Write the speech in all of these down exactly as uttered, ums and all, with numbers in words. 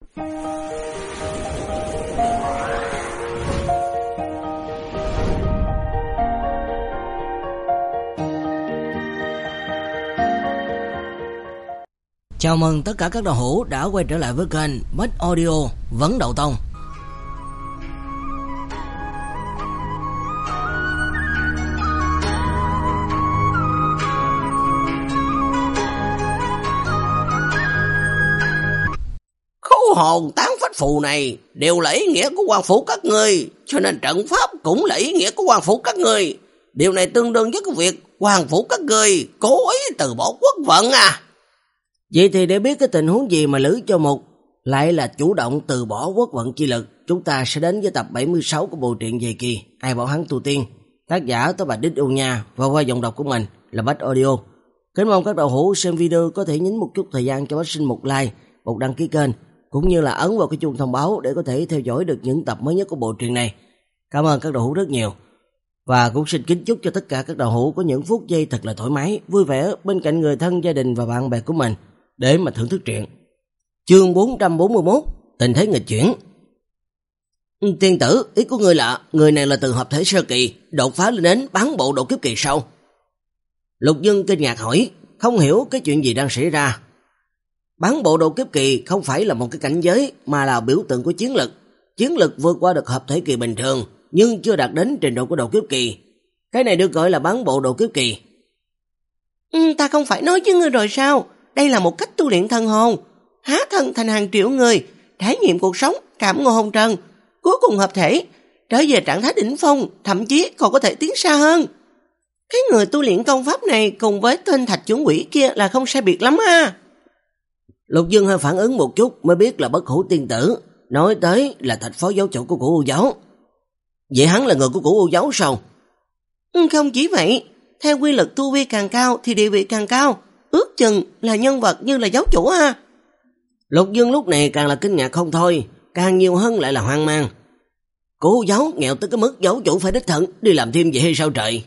Chào mừng tất cả các đạo hữu đã quay trở lại với kênh Bách Audio Vấn Đậu Tông. Khấu hồn tán phách phù này đều là ý nghĩa của quan phủ các ngươi, cho nên trận pháp cũng là ý nghĩa của quan phủ các ngươi. Điều này tương đương với cái việc quan phủ các ngươi cố ý từ bỏ quốc vận à. Vậy thì để biết cái tình huống gì mà Lữ Châu Mục lại là chủ động từ bỏ quốc vận chi lực, chúng ta sẽ đến với tập bảy mươi sáu của bộ truyện Dày Kỳ Ai Bảo Hắn Tu Tiên, tác giả Tố Bạch Đích Ưu Nha và qua giọng đọc của mình là Bách Audio. Kính mong các đạo hữu xem video có thể nhấn một chút thời gian cho Bách Sinh một like, một đăng ký kênh, cũng như là ấn vào cái chuông thông báo để có thể theo dõi được những tập mới nhất của bộ truyện này. Cảm ơn các đạo hữu rất nhiều. Và cũng xin kính chúc cho tất cả các đạo hữu có những phút giây thật là thoải mái, vui vẻ bên cạnh người thân, gia đình và bạn bè của mình để mà thưởng thức truyện. Chương bốn trăm bốn mươi mốt, tình thế nghịch chuyển. Tiên tử, ý của ngươi là người này là từ hợp thể sơ kỳ đột phá lên đến bán bộ độ kiếp kỳ sau? Lục Dương kinh ngạc hỏi, không hiểu cái chuyện gì đang xảy ra. Bán bộ độ kiếp kỳ không phải là một cái cảnh giới mà là biểu tượng của chiến lực. Chiến lực vượt qua được hợp thể kỳ bình thường nhưng chưa đạt đến trình độ của độ kiếp kỳ. Cái này được gọi là bán bộ độ kiếp kỳ. Ừ, ta không phải nói với ngươi rồi sao? Đây là một cách tu luyện thần hồn, hóa thân thành hàng triệu người, trải nghiệm cuộc sống, cảm ngộ hồng trần, cuối cùng hợp thể, trở về trạng thái đỉnh phong, thậm chí còn có thể tiến xa hơn. Cái người tu luyện công pháp này cùng với tên thạch chuẩn quỷ kia là không sai biệt lắm ha. Lục Dương hơi phản ứng một chút mới biết là Bất Hủ tiên tử nói tới là thạch phó giáo chủ của Cửu U giáo. Vậy hắn là người của Cửu U giáo sao? Ừ, không chỉ vậy, theo quy luật tu vi càng cao thì địa vị càng cao, ước chừng là nhân vật như là giáo chủ ha. Lục Dương lúc này càng là kinh ngạc không thôi, càng nhiều hơn lại là hoang mang. Cửu giáo nghèo tới cái mức giáo chủ phải đích thân đi làm thêm vậy hay sao trời?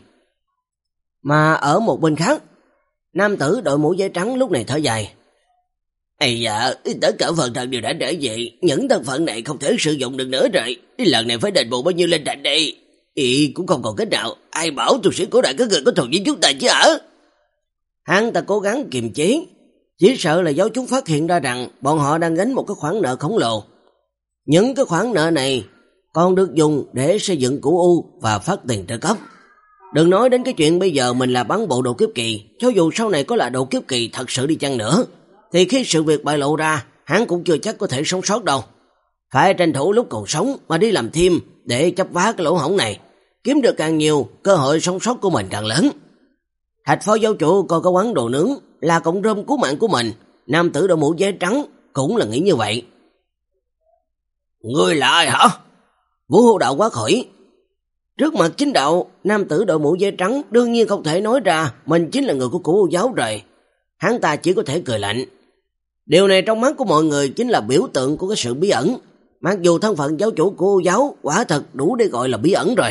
Mà ở một bên khác, nam tử đội mũ giấy trắng lúc này thở dài. Ây dạ, tất cả phần thân đều đã trở về, những thân phận này không thể sử dụng được nữa rồi. Lần này phải đền bù bao nhiêu lên thành đây? Ý cũng không còn cách nào, ai bảo tu sĩ cổ đại các người có thù với chúng ta chứ hả? Hắn ta cố gắng kiềm chế, chỉ sợ là giáo chúng phát hiện ra rằng bọn họ đang gánh một cái khoản nợ khổng lồ. Những cái khoản nợ này còn được dùng để xây dựng Cửu U và phát tiền trợ cấp. Đừng nói đến cái chuyện bây giờ mình là bán bộ độ kiếp kỳ, cho dù sau này có là độ kiếp kỳ thật sự đi chăng nữa, thì khi sự việc bại lộ ra, hắn cũng chưa chắc có thể sống sót đâu. Phải tranh thủ lúc còn sống mà đi làm thêm để chấp vá cái lỗ hổng này, kiếm được càng nhiều, cơ hội sống sót của mình càng lớn. Thạch phó giáo chủ coi có quán đồ nướng là cọng rơm cứu mạng của mình, nam tử đội mũ giấy trắng cũng là nghĩ như vậy. Ngươi là ai hả? Vũ Hưu đạo quá khỏi. Trước mặt chính đạo, nam tử đội mũ giấy trắng đương nhiên không thể nói ra mình chính là người của Cửu U giáo rồi. Hắn ta chỉ có thể cười lạnh. Điều này trong mắt của mọi người chính là biểu tượng của cái sự bí ẩn. Mặc dù thân phận giáo chủ của U giáo quả thật đủ để gọi là bí ẩn rồi.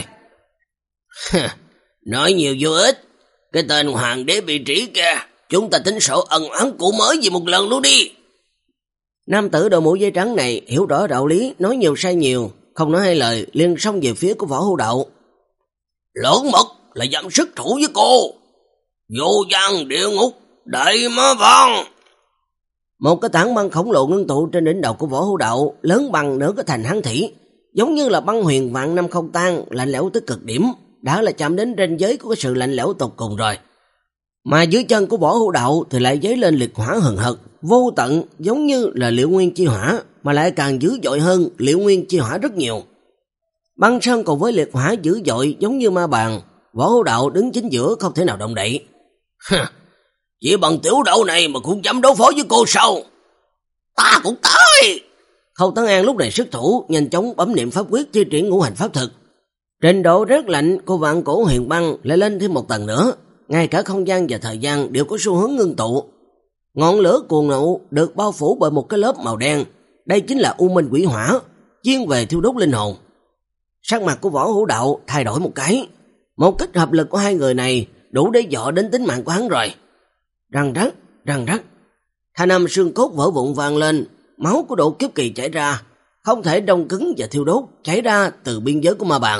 Nói nhiều vô ích. Cái tên hoàng đế bị trĩ kia, chúng ta tính sổ ân oán cũ mới gì một lần luôn đi. Nam tử đội mũ giấy trắng này hiểu rõ đạo lý, nói nhiều sai nhiều, không nói hai lời liền xông về phía của Võ Hưu Đạo. Lưỡng mật là dám sức thủ với cô. Vô gian địa ngục đại ma vong. Một cái tảng băng khổng lồ ngưng tụ trên đỉnh đầu của Võ Hưu Đạo, lớn bằng nửa cái thành hán thủy, giống như là băng huyền vạn năm không tan, lạnh lẽo tới cực điểm, đã là chạm đến ranh giới của cái sự lạnh lẽo tột cùng rồi. Mà dưới chân của Võ Hưu Đạo thì lại dấy lên liệt hỏa hừng hực, vô tận, giống như là Liễu Nguyên chi hỏa, mà lại càng dữ dội hơn Liễu Nguyên chi hỏa rất nhiều. Băng sơn cùng với liệt hỏa dữ dội giống như ma bàn, Võ Hưu Đạo đứng chính giữa không thể nào động đậy. Chỉ bằng tiểu đậu này mà cũng dám đối phó với cô sao? Ta cũng tới. Khâu Tấn An lúc này xuất thủ, nhanh chóng bấm niệm pháp quyết thi triển ngũ hành pháp thực. Trình độ rét lạnh của vạn cổ huyền băng lại lên thêm một tầng nữa, ngay cả không gian và thời gian đều có xu hướng ngưng tụ. Ngọn lửa cuồng nộ được bao phủ bởi một cái lớp màu đen, đây chính là U Minh Quỷ Hỏa, chuyên về thiêu đốt linh hồn. Sắc mặt của Võ Hữu Đạo thay đổi một cái, một kích hợp lực của hai người này đủ để dọa đến tính mạng của hắn rồi. Răng rắc, răng rắc, thanh âm xương cốt vỡ vụn vang lên, máu của độ kiếp kỳ chảy ra, không thể đông cứng và thiêu đốt, chảy ra từ biên giới của ma bàn.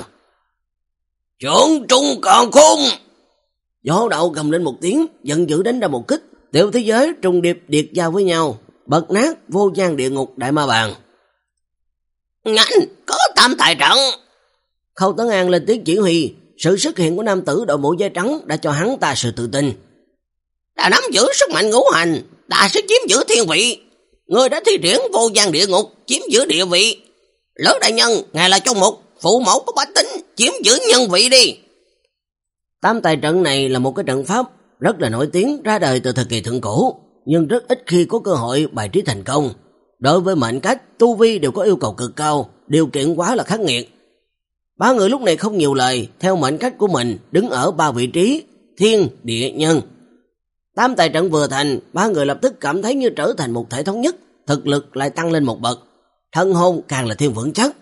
Trưởng trung còn khôn! Võ Đạo gầm lên một tiếng, giận dữ đánh ra một kích, tiểu thế giới trùng điệp điệt giao với nhau, bật nát vô gian địa ngục đại ma bàn. Nhanh, có tam tài trận! Khâu Tấn An lên tiếng chỉ huy, sự xuất hiện của nam tử đội mũ da trắng đã cho hắn ta sự tự tin. Ta nắm giữ sức mạnh ngũ hành, ta sẽ chiếm giữ thiên vị. Ngươi đã thi triển vô gian địa ngục, chiếm giữ địa vị. Lỡ đại nhân, ngài là trong một phụ mẫu của bách tính, chiếm giữ nhân vị đi. Tam tài trận này là một cái trận pháp rất là nổi tiếng, ra đời từ thời kỳ thượng cổ, nhưng rất ít khi có cơ hội bài trí thành công. Đối với mệnh cách, tu vi đều có yêu cầu cực cao, điều kiện quá là khắc nghiệt. Ba người lúc này không nhiều lời, theo mệnh cách của mình, đứng ở ba vị trí, thiên, địa, nhân. Tam tài trận vừa thành, ba người lập tức cảm thấy như trở thành một thể thống nhất, thực lực lại tăng lên một bậc, thân hồn càng là thêm vững chắc.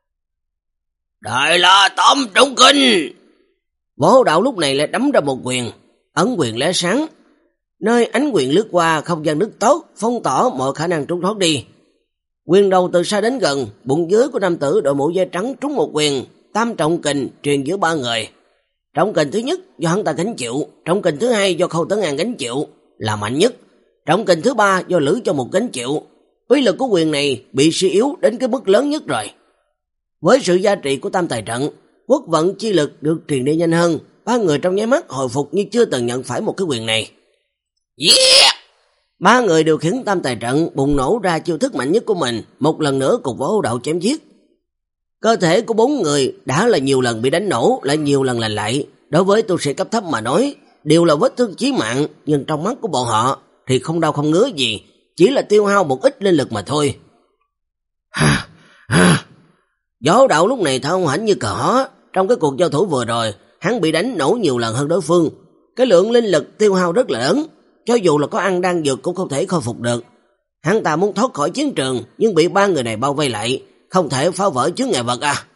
Đại La Tam Trọng Kinh! Võ Đạo lúc này lại đấm ra một quyền, ấn quyền lóe sáng, nơi ánh quyền lướt qua không gian nước tốt, phong tỏa mọi khả năng trốn thoát đi. Quyền đầu từ xa đến gần, bụng dưới của nam tử đội mũ da trắng trúng một quyền, tam trọng kình truyền giữa ba người. Trọng kình thứ nhất do hắn ta gánh chịu, trọng kình thứ hai do Khâu Tấn An gánh chịu là mạnh nhất, trọng kình thứ ba do Lữ Châu Mục gánh chịu. Uy lực của quyền này bị suy yếu đến cái mức lớn nhất rồi. Với sự gia trị của tam tài trận, quốc vận chi lực được truyền đi nhanh hơn, ba người trong nháy mắt hồi phục như chưa từng nhận phải một cái quyền này. Yeah! Ba người điều khiển tam tài trận bùng nổ ra chiêu thức mạnh nhất của mình, một lần nữa cùng Võ Đạo chém giết. Cơ thể của bốn người đã là nhiều lần bị đánh nổ, lại nhiều lần lành lại. Đối với tu sĩ cấp thấp mà nói, đều là vết thương chí mạng, nhưng trong mắt của bọn họ thì không đau không ngứa gì, chỉ là tiêu hao một ít linh lực mà thôi. Ha, ha. Võ Đạo lúc này thở hổn hển như cờ hó. Trong cái cuộc giao thủ vừa rồi, hắn bị đánh nổ nhiều lần hơn đối phương. Cái lượng linh lực tiêu hao rất là lớn, cho dù là có ăn đan dược cũng không thể khôi phục được. Hắn ta muốn thoát khỏi chiến trường, nhưng bị ba người này bao vây lại, không thể phá vỡ chướng ngại vật à.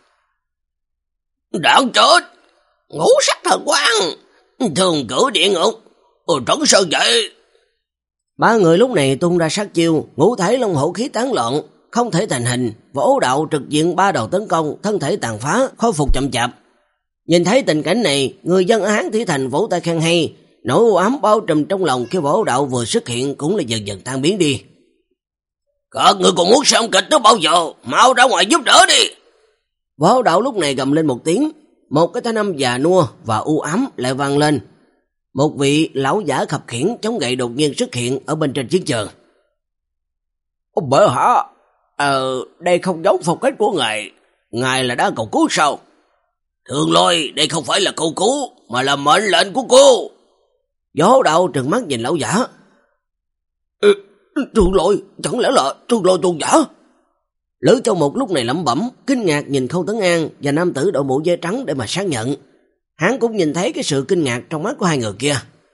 Đáng chết! Ngũ sắc thần quang! Thường cử địa ngục! Ồ, trấn sơn vậy! Ba người lúc này tung ra sát chiêu, ngũ thể long hổ khí tán loạn, không thể thành hình. Võ Đạo trực diện ba đầu tấn công, thân thể tàn phá, khôi phục chậm chạp. Nhìn thấy tình cảnh này, người dân ở Hán Thủy Thành vỗ tay khen hay, nỗi u ám bao trùm trong lòng khi Võ Đạo vừa xuất hiện cũng là dần dần tan biến đi. Các người còn muốn xem kịch tới bao giờ? Mau ra ngoài giúp đỡ đi! Võ Đạo lúc này gầm lên một tiếng, một cái thanh âm già nua và u ám lại vang lên. Một vị lão giả khập khiễng chống gậy đột nhiên xuất hiện ở bên trên chiến trường. Bệ hạ, ờ, đây không giống phong cách của ngài. Ngài là đang cầu cứu sao? Thường Lôi, đây không phải là cầu cứu, mà là mệnh lệnh của cô. Võ Đạo trừng mắt nhìn lão giả. Ừ, Thường Lôi, chẳng lẽ là Thường Lôi tôn giả? Lữ Châu Mục lúc này lẩm bẩm, kinh ngạc nhìn Khâu Tấn An và nam tử đội mũ da trắng để mà xác nhận. Hắn cũng nhìn thấy cái sự kinh ngạc trong mắt của hai người kia.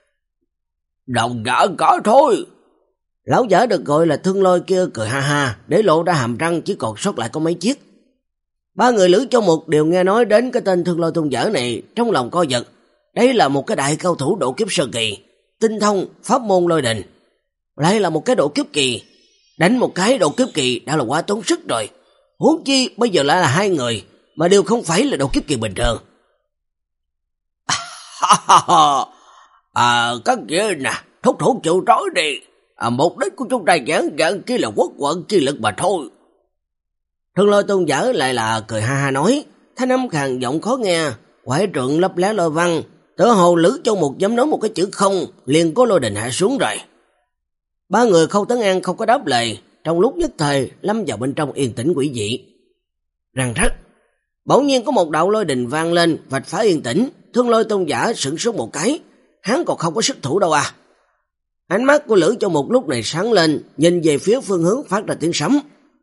Đồng giả có thôi. Lão giả được gọi là Thương Lôi kia cười ha ha, để lộ ra hàm răng chỉ còn sót lại có mấy chiếc. Ba người Lữ Châu Mục đều nghe nói đến cái tên Thương Lôi tôn giả này, trong lòng co giật. Đây là một cái đại cao thủ độ kiếp sơ kỳ, tinh thông pháp môn lôi đình. Lại là một cái độ kiếp kỳ, đánh một cái độ kiếp kỳ đã là quá tốn sức rồi. Huống chi bây giờ lại là hai người, mà đều không phải là độ kiếp kỳ bình thường. À, các kia nè, thúc thủ chịu trói đi. À, mục đích của chúng ta giảng giảng chỉ là quốc vận chi lực mà thôi. Thương Lôi tôn giả lại là cười ha ha nói, thanh âm khàn giọng khó nghe, quải trượng lấp lá lôi văn, tựa hồ Lữ Châu Mục dám nói một cái chữ không, liền có lôi đình hạ xuống rồi. Ba người Khâu Tấn An không có đáp lời, trong lúc nhất thời lâm vào bên trong yên tĩnh quỷ dị. Răng rắc, bỗng nhiên có một đạo lôi đình vang lên, vạch phá yên tĩnh. Thương Lôi tôn giả sửng sốt một cái, hắn còn không có sức thủ đâu à. Ánh mắt của Lữ Châu Mục lúc này sáng lên, nhìn về phía phương hướng phát ra tiếng sấm.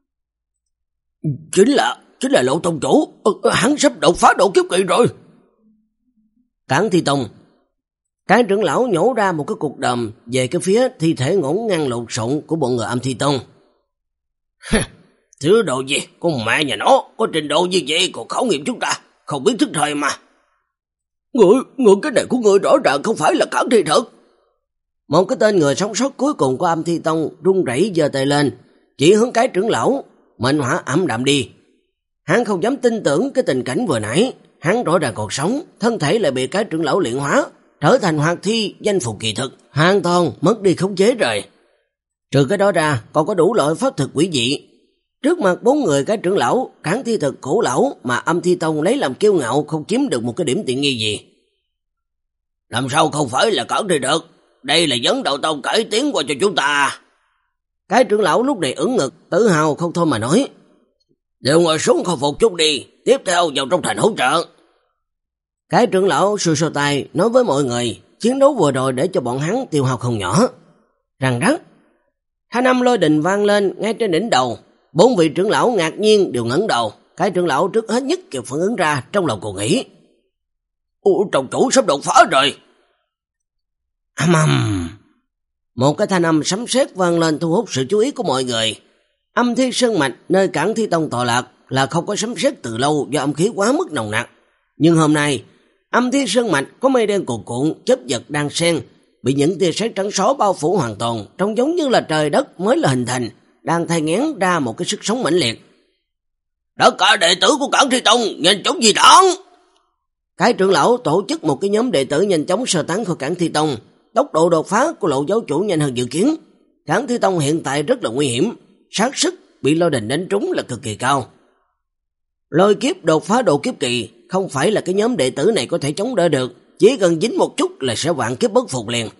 Chính là, chính là Lộ tông chủ, hắn sắp đột phá độ kiếp kỳ rồi. Cảng Thi Tông, cái trưởng lão nhổ ra một cái cục đờm về cái phía thi thể ngổn ngang lộn xộn của bọn người Âm Thi Tông. Thứ độ gì, con mẹ nhà nó, có trình độ như vậy còn khảo nghiệm chúng ta, không biết thức thời mà. Người, người cái này của người rõ ràng không phải là Cảng Thi thật. Một cái tên người sống sót cuối cùng của Âm Thi Tông run rẩy giơ tay lên, chỉ hướng cái trưởng lão, mệnh hỏa ảm đạm đi. Hắn không dám tin tưởng cái tình cảnh vừa nãy, hắn rõ ràng còn sống, thân thể lại bị cái trưởng lão luyện hóa, trở thành hoạt thi danh phù kỳ thực, hoàn toàn mất đi khống chế rồi. Trừ cái đó ra, còn có đủ loại pháp thực quỷ dị. Trước mặt bốn người cái trưởng lão, cản thi thực cổ lão mà Âm Thi Tông lấy làm kiêu ngạo không chiếm được một cái điểm tiện nghi gì. Làm sao không phải là cản thi được, đây là Vấn Đạo Tông cải tiến qua cho chúng ta. Cái trưởng lão lúc này ưỡn ngực, tự hào không thôi mà nói. Đều ngồi xuống khôi phục chút đi, tiếp theo vào trong thành hỗ trợ. Cái trưởng lão xua xua tay nói với mọi người, chiến đấu vừa rồi để cho bọn hắn tiêu hao không nhỏ. Răng rắc, thanh âm lôi đình vang lên ngay trên đỉnh đầu. Bốn vị trưởng lão ngạc nhiên đều ngẩng đầu. Cái trưởng lão trước hết nhất kịp phản ứng ra, trong lòng còn nghĩ. Ủa, trọng chủ sắp đột phá rồi. Âm ầm. Một cái thanh âm sấm sét vang lên thu hút sự chú ý của mọi người. Âm Thi Sơn Mạch nơi Cản Thi Tông tọa lạc là không có sấm sét từ lâu do âm khí quá mức nồng nặc. Nhưng hôm nay, Âm Thi Sơn Mạch có mây đen cuồn cuộn, chớp giật đang xen, bị những tia sét trắng xóa bao phủ hoàn toàn, trông giống như là trời đất mới là hình thành, đang thay ngén ra một cái sức sống mãnh liệt. Tất cả đệ tử của Cản Thi Tông nhanh chóng di tản. Cái trưởng lão tổ chức một cái nhóm đệ tử nhanh chóng sơ tán khỏi Cản Thi Tông. Tốc độ đột phá của Lộ giáo chủ nhanh hơn dự kiến. Cản Thi Tông hiện tại rất là nguy hiểm, xác suất bị lôi đình đánh trúng là cực kỳ cao. Lôi kiếp đột phá độ kiếp kỳ không phải là cái nhóm đệ tử này có thể chống đỡ được, chỉ cần dính một chút là sẽ vạn kiếp bất phục liền.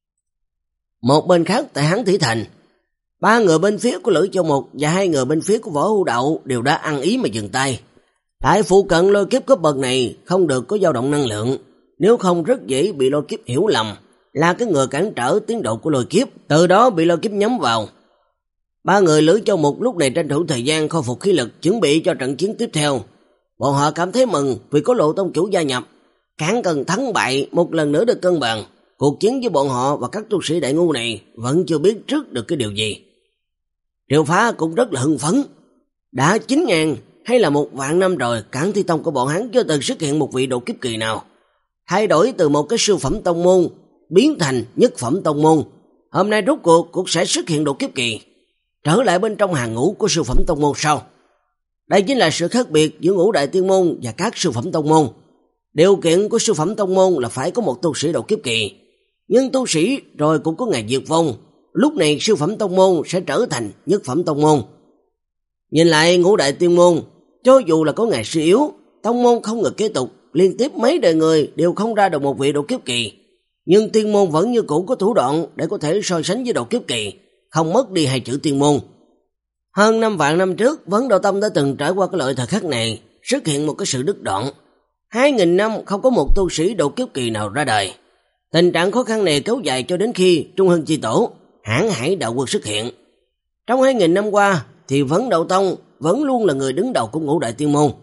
Một bên khác tại Hán Thủy Thành, ba người bên phía của Lữ Châu Mục và hai người bên phía của Võ Hưu Đạo đều đã ăn ý mà dừng tay. Tại phụ cận lôi kiếp cấp bậc này không được có dao động năng lượng, nếu không rất dễ bị lôi kiếp hiểu lầm là cái người cản trở tiến độ của lôi kiếp, từ đó bị lôi kiếp nhắm vào. Ba người Lữ Châu Mục lúc này tranh thủ thời gian khôi phục khí lực, chuẩn bị cho trận chiến tiếp theo. Bọn họ cảm thấy mừng vì có Lộ tông chủ gia nhập, cán cân thắng bại một lần nữa được cân bằng. Cuộc chiến với bọn họ và các tu sĩ đại ngu này vẫn chưa biết trước được cái điều gì. Triệu Phá cũng rất là hưng phấn. Đã chín ngàn hay là một vạn năm rồi, Cản Thi Tông của bọn hắn chưa từng xuất hiện một vị độ kiếp kỳ nào. Thay đổi từ một cái siêu phẩm tông môn biến thành nhất phẩm tông môn. Hôm nay rốt cuộc cũng sẽ xuất hiện độ kiếp kỳ, trở lại bên trong hàng ngũ của siêu phẩm tông môn sau. Đây chính là sự khác biệt giữa ngũ đại tiên môn và các siêu phẩm tông môn. Điều kiện của siêu phẩm tông môn là phải có một tu sĩ độ kiếp kỳ, nhưng tu sĩ rồi cũng có ngày diệt vong. Lúc này siêu phẩm tông môn sẽ trở thành nhất phẩm tông môn. Nhìn lại ngũ đại tiên môn, cho dù là có ngày suy yếu, tông môn không ngừng kế tục, liên tiếp mấy đời người đều không ra được một vị độ kiếp kỳ, nhưng tiên môn vẫn như cũ có thủ đoạn để có thể so sánh với độ kiếp kỳ, không mất đi hai chữ tiên môn. Hơn năm vạn năm trước, Vấn Đạo Tông đã từng trải qua cái loại thời khắc này, xuất hiện một cái sự đứt đoạn. Hai nghìn năm không có một tu sĩ độ kiếp kỳ nào ra đời. Tình trạng khó khăn này kéo dài cho đến khi Trung Hưng Chi Tổ, Hãn Hải đạo quân xuất hiện. Trong hai nghìn năm qua thì Vấn Đạo Tông vẫn luôn là người đứng đầu của ngũ đại tiên môn.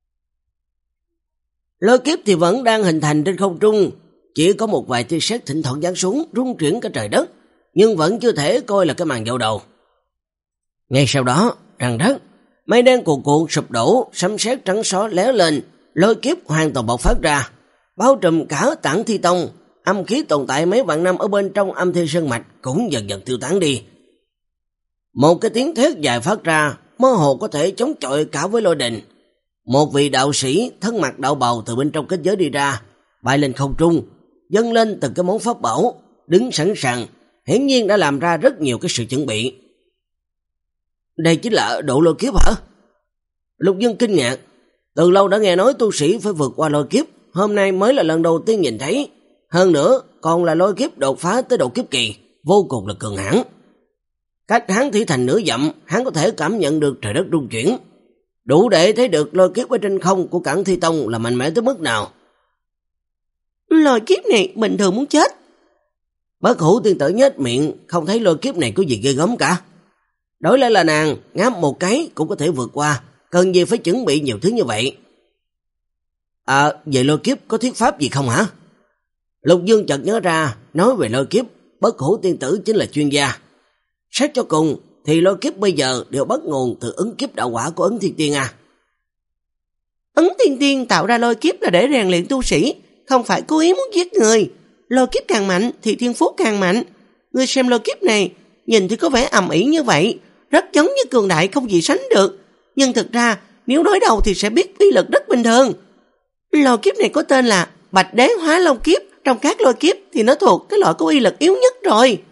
Lôi kiếp thì vẫn đang hình thành trên không trung, chỉ có một vài tia sét thỉnh thoảng giáng xuống rung chuyển cả trời đất, nhưng vẫn chưa thể coi là cái màn dạo đầu. Ngay sau đó, răng rắc, mây đen cuồn cuộn sụp đổ, sấm sét trắng xóa lóe lên, lôi kiếp hoàn toàn bộc phát ra, bao trùm cả Cản Thi Tông. Âm khí tồn tại mấy vạn năm ở bên trong Âm Thi Sơn Mạch cũng dần dần tiêu tán đi. Một cái tiếng thét dài phát ra, mơ hồ có thể chống chọi cả với lôi đình. Một vị đạo sĩ thân mặc đạo bào từ bên trong kết giới đi ra, bay lên không trung, dâng lên từng cái món pháp bảo, đứng sẵn sàng, hiển nhiên đã làm ra rất nhiều cái sự chuẩn bị. Đây chính là độ lôi kiếp hả? Lục Dương kinh ngạc, từ lâu đã nghe nói tu sĩ phải vượt qua lôi kiếp, hôm nay mới là lần đầu tiên nhìn thấy. Hơn nữa, còn là lôi kiếp đột phá tới độ kiếp kỳ, vô cùng là cường hãn. Cách hắn Thủy Thành nửa dặm, hắn có thể cảm nhận được trời đất rung chuyển, đủ để thấy được lôi kiếp ở trên không của Cản Thi Tông là mạnh mẽ tới mức nào. Lôi kiếp này bình thường muốn chết. Bất Hủ tiên tử nhếch miệng, không thấy lôi kiếp này có gì ghê gớm cả. Đổi lại là nàng, ngáp một cái cũng có thể vượt qua, cần gì phải chuẩn bị nhiều thứ như vậy. À, về lôi kiếp có thuyết pháp gì không hả? Lục Dương chợt nhớ ra, nói về lôi kiếp, Bất Hủ tiên tử chính là chuyên gia. Xét cho cùng thì lôi kiếp bây giờ đều bắt nguồn từ ứng kiếp đạo quả của Ấn Thiên Tiên à. Ấn Thiên Tiên tạo ra lôi kiếp là để rèn luyện tu sĩ, không phải cố ý muốn giết người. Lôi kiếp càng mạnh thì thiên phú càng mạnh. Ngươi xem lôi kiếp này, nhìn thì có vẻ ầm ĩ như vậy, rất giống như cường đại không gì sánh được. Nhưng thực ra, nếu đối đầu thì sẽ biết uy lực rất bình thường. Lôi kiếp này có tên là Bạch Đế Hóa Long Kiếp. Trong các lôi kiếp thì nó thuộc cái loại có uy lực yếu nhất rồi.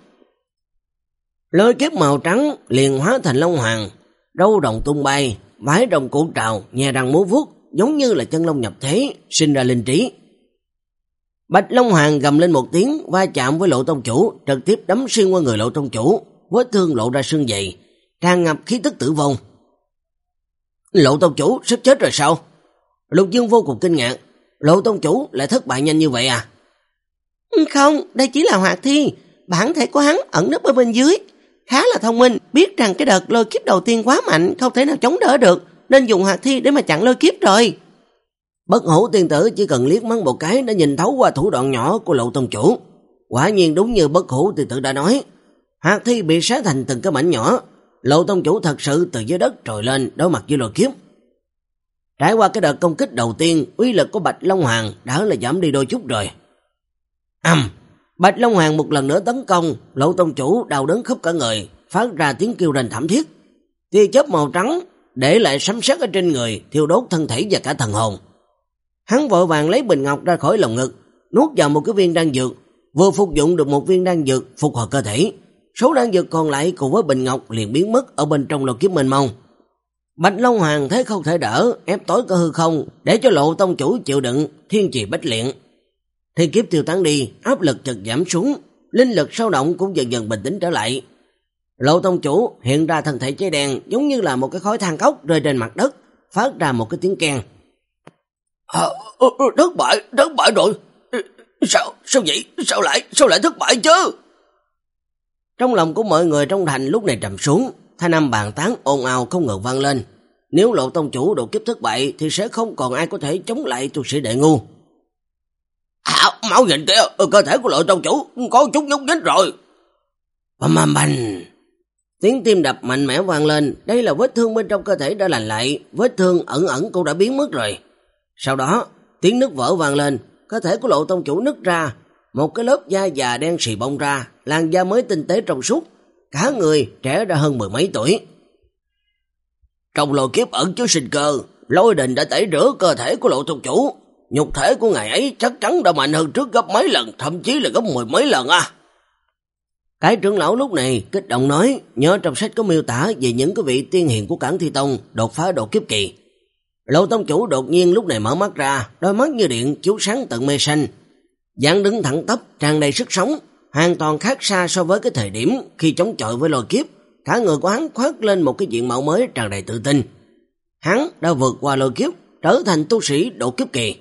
Lôi kiếp màu trắng liền hóa thành Long Hoàng, râu đồng tung bay, vái đồng cuộn trào, nhè răng múa vuốt, giống như là chân long nhập thế, sinh ra linh trí. Bạch Long Hoàng gầm lên một tiếng, va chạm với Lộ Tông Chủ, trực tiếp đấm xuyên qua người Lộ Tông Chủ, vết thương lộ ra xương dày, tràn ngập khí tức tử vong. Lộ Tông Chủ sắp chết rồi sao? Lục Dương vô cùng kinh ngạc, Lộ Tông Chủ lại thất bại nhanh như vậy à? Không, đây chỉ là hoạt thi, bản thể của hắn ẩn nấp ở bên dưới, khá là thông minh, biết rằng cái đợt lôi kiếp đầu tiên quá mạnh, không thể nào chống đỡ được, nên dùng hoạt thi để mà chặn lôi kiếp rồi. Bất Hủ tiên tử chỉ cần liếc mắt một cái đã nhìn thấu qua thủ đoạn nhỏ của Lộ Tông Chủ. Quả nhiên đúng như Bất Hủ tiên tử đã nói, hoạt thi bị xé thành từng cái mảnh nhỏ. Lộ Tông Chủ thật sự từ dưới đất trồi lên đối mặt với lôi kiếp. Trải qua cái đợt công kích đầu tiên, uy lực của Bạch Long Hoàng đã là giảm đi đôi chút rồi. Ầm, Bạch Long Hoàng một lần nữa tấn công, Lộ Tông Chủ đau đớn khắp cả người, phát ra tiếng kêu rên thảm thiết. Tia chớp màu trắng để lại sấm sét ở trên người, thiêu đốt thân thể và cả thần hồn. Hắn vội vàng lấy bình ngọc ra khỏi lồng ngực, nuốt vào một cái viên đan dược, vừa phục dụng được một viên đan dược phục hồi cơ thể. Số đan dược còn lại cùng với bình ngọc liền biến mất ở bên trong lôi kiếp mênh mông. Bạch Long Hoàng thấy không thể đỡ, ép tối cơ hư không để cho Lộ Tông Chủ chịu đựng thiên trì bách luyện. Thì kiếp tiêu tán đi, áp lực chợt giảm xuống, linh lực sâu động cũng dần dần bình tĩnh trở lại. Lộ Tông Chủ hiện ra thân thể cháy đen, giống như là một cái khối than cốc rơi trên mặt đất, phát ra một cái tiếng keng. À, thất bại, thất bại rồi. Sao, sao vậy? Sao lại, sao lại thất bại chứ? Trong lòng của mọi người trong thành lúc này trầm xuống, thanh âm bàn tán ồn ào không ngừng vang lên. Nếu Lộ Tông Chủ độ kiếp thất bại thì sẽ không còn ai có thể chống lại tu sĩ Đại Ngu. À, máu nhìn kìa, cơ thể của Lộ Tông Chủ có chút nhúc nhích rồi. Bầm bầm bành. Tiếng tim đập mạnh mẽ vang lên, đây là vết thương bên trong cơ thể đã lành lại, vết thương ẩn ẩn cũng đã biến mất rồi. Sau đó, tiếng nứt vỡ vang lên, cơ thể của Lộ Tông Chủ nứt ra, một cái lớp da già đen xì bong ra, làn da mới tinh tế trong suốt, cả người trẻ ra hơn mười mấy tuổi. Trong lôi kiếp ẩn chứa sinh cơ, Lôi Đình đã tẩy rửa cơ thể của Lộ Tông Chủ, nhục thể của ngài ấy chắc chắn đã mạnh hơn trước gấp mấy lần, thậm chí là gấp mười mấy lần à. Cái trưởng lão lúc này kích động nói, nhớ trong sách có miêu tả về những cái vị tiên hiền của Cản Thi Tông đột phá độ kiếp kỳ. Lộ Tông Chủ đột nhiên lúc này mở mắt ra, đôi mắt như điện chiếu sáng tận mê xanh, dáng đứng thẳng tắp, tràn đầy sức sống, hoàn toàn khác xa so với cái thời điểm khi chống chọi với lôi kiếp. Cả người của hắn khoác lên một cái diện mạo mới tràn đầy tự tin. Hắn đã vượt qua lôi kiếp, trở thành tu sĩ độ kiếp kỳ.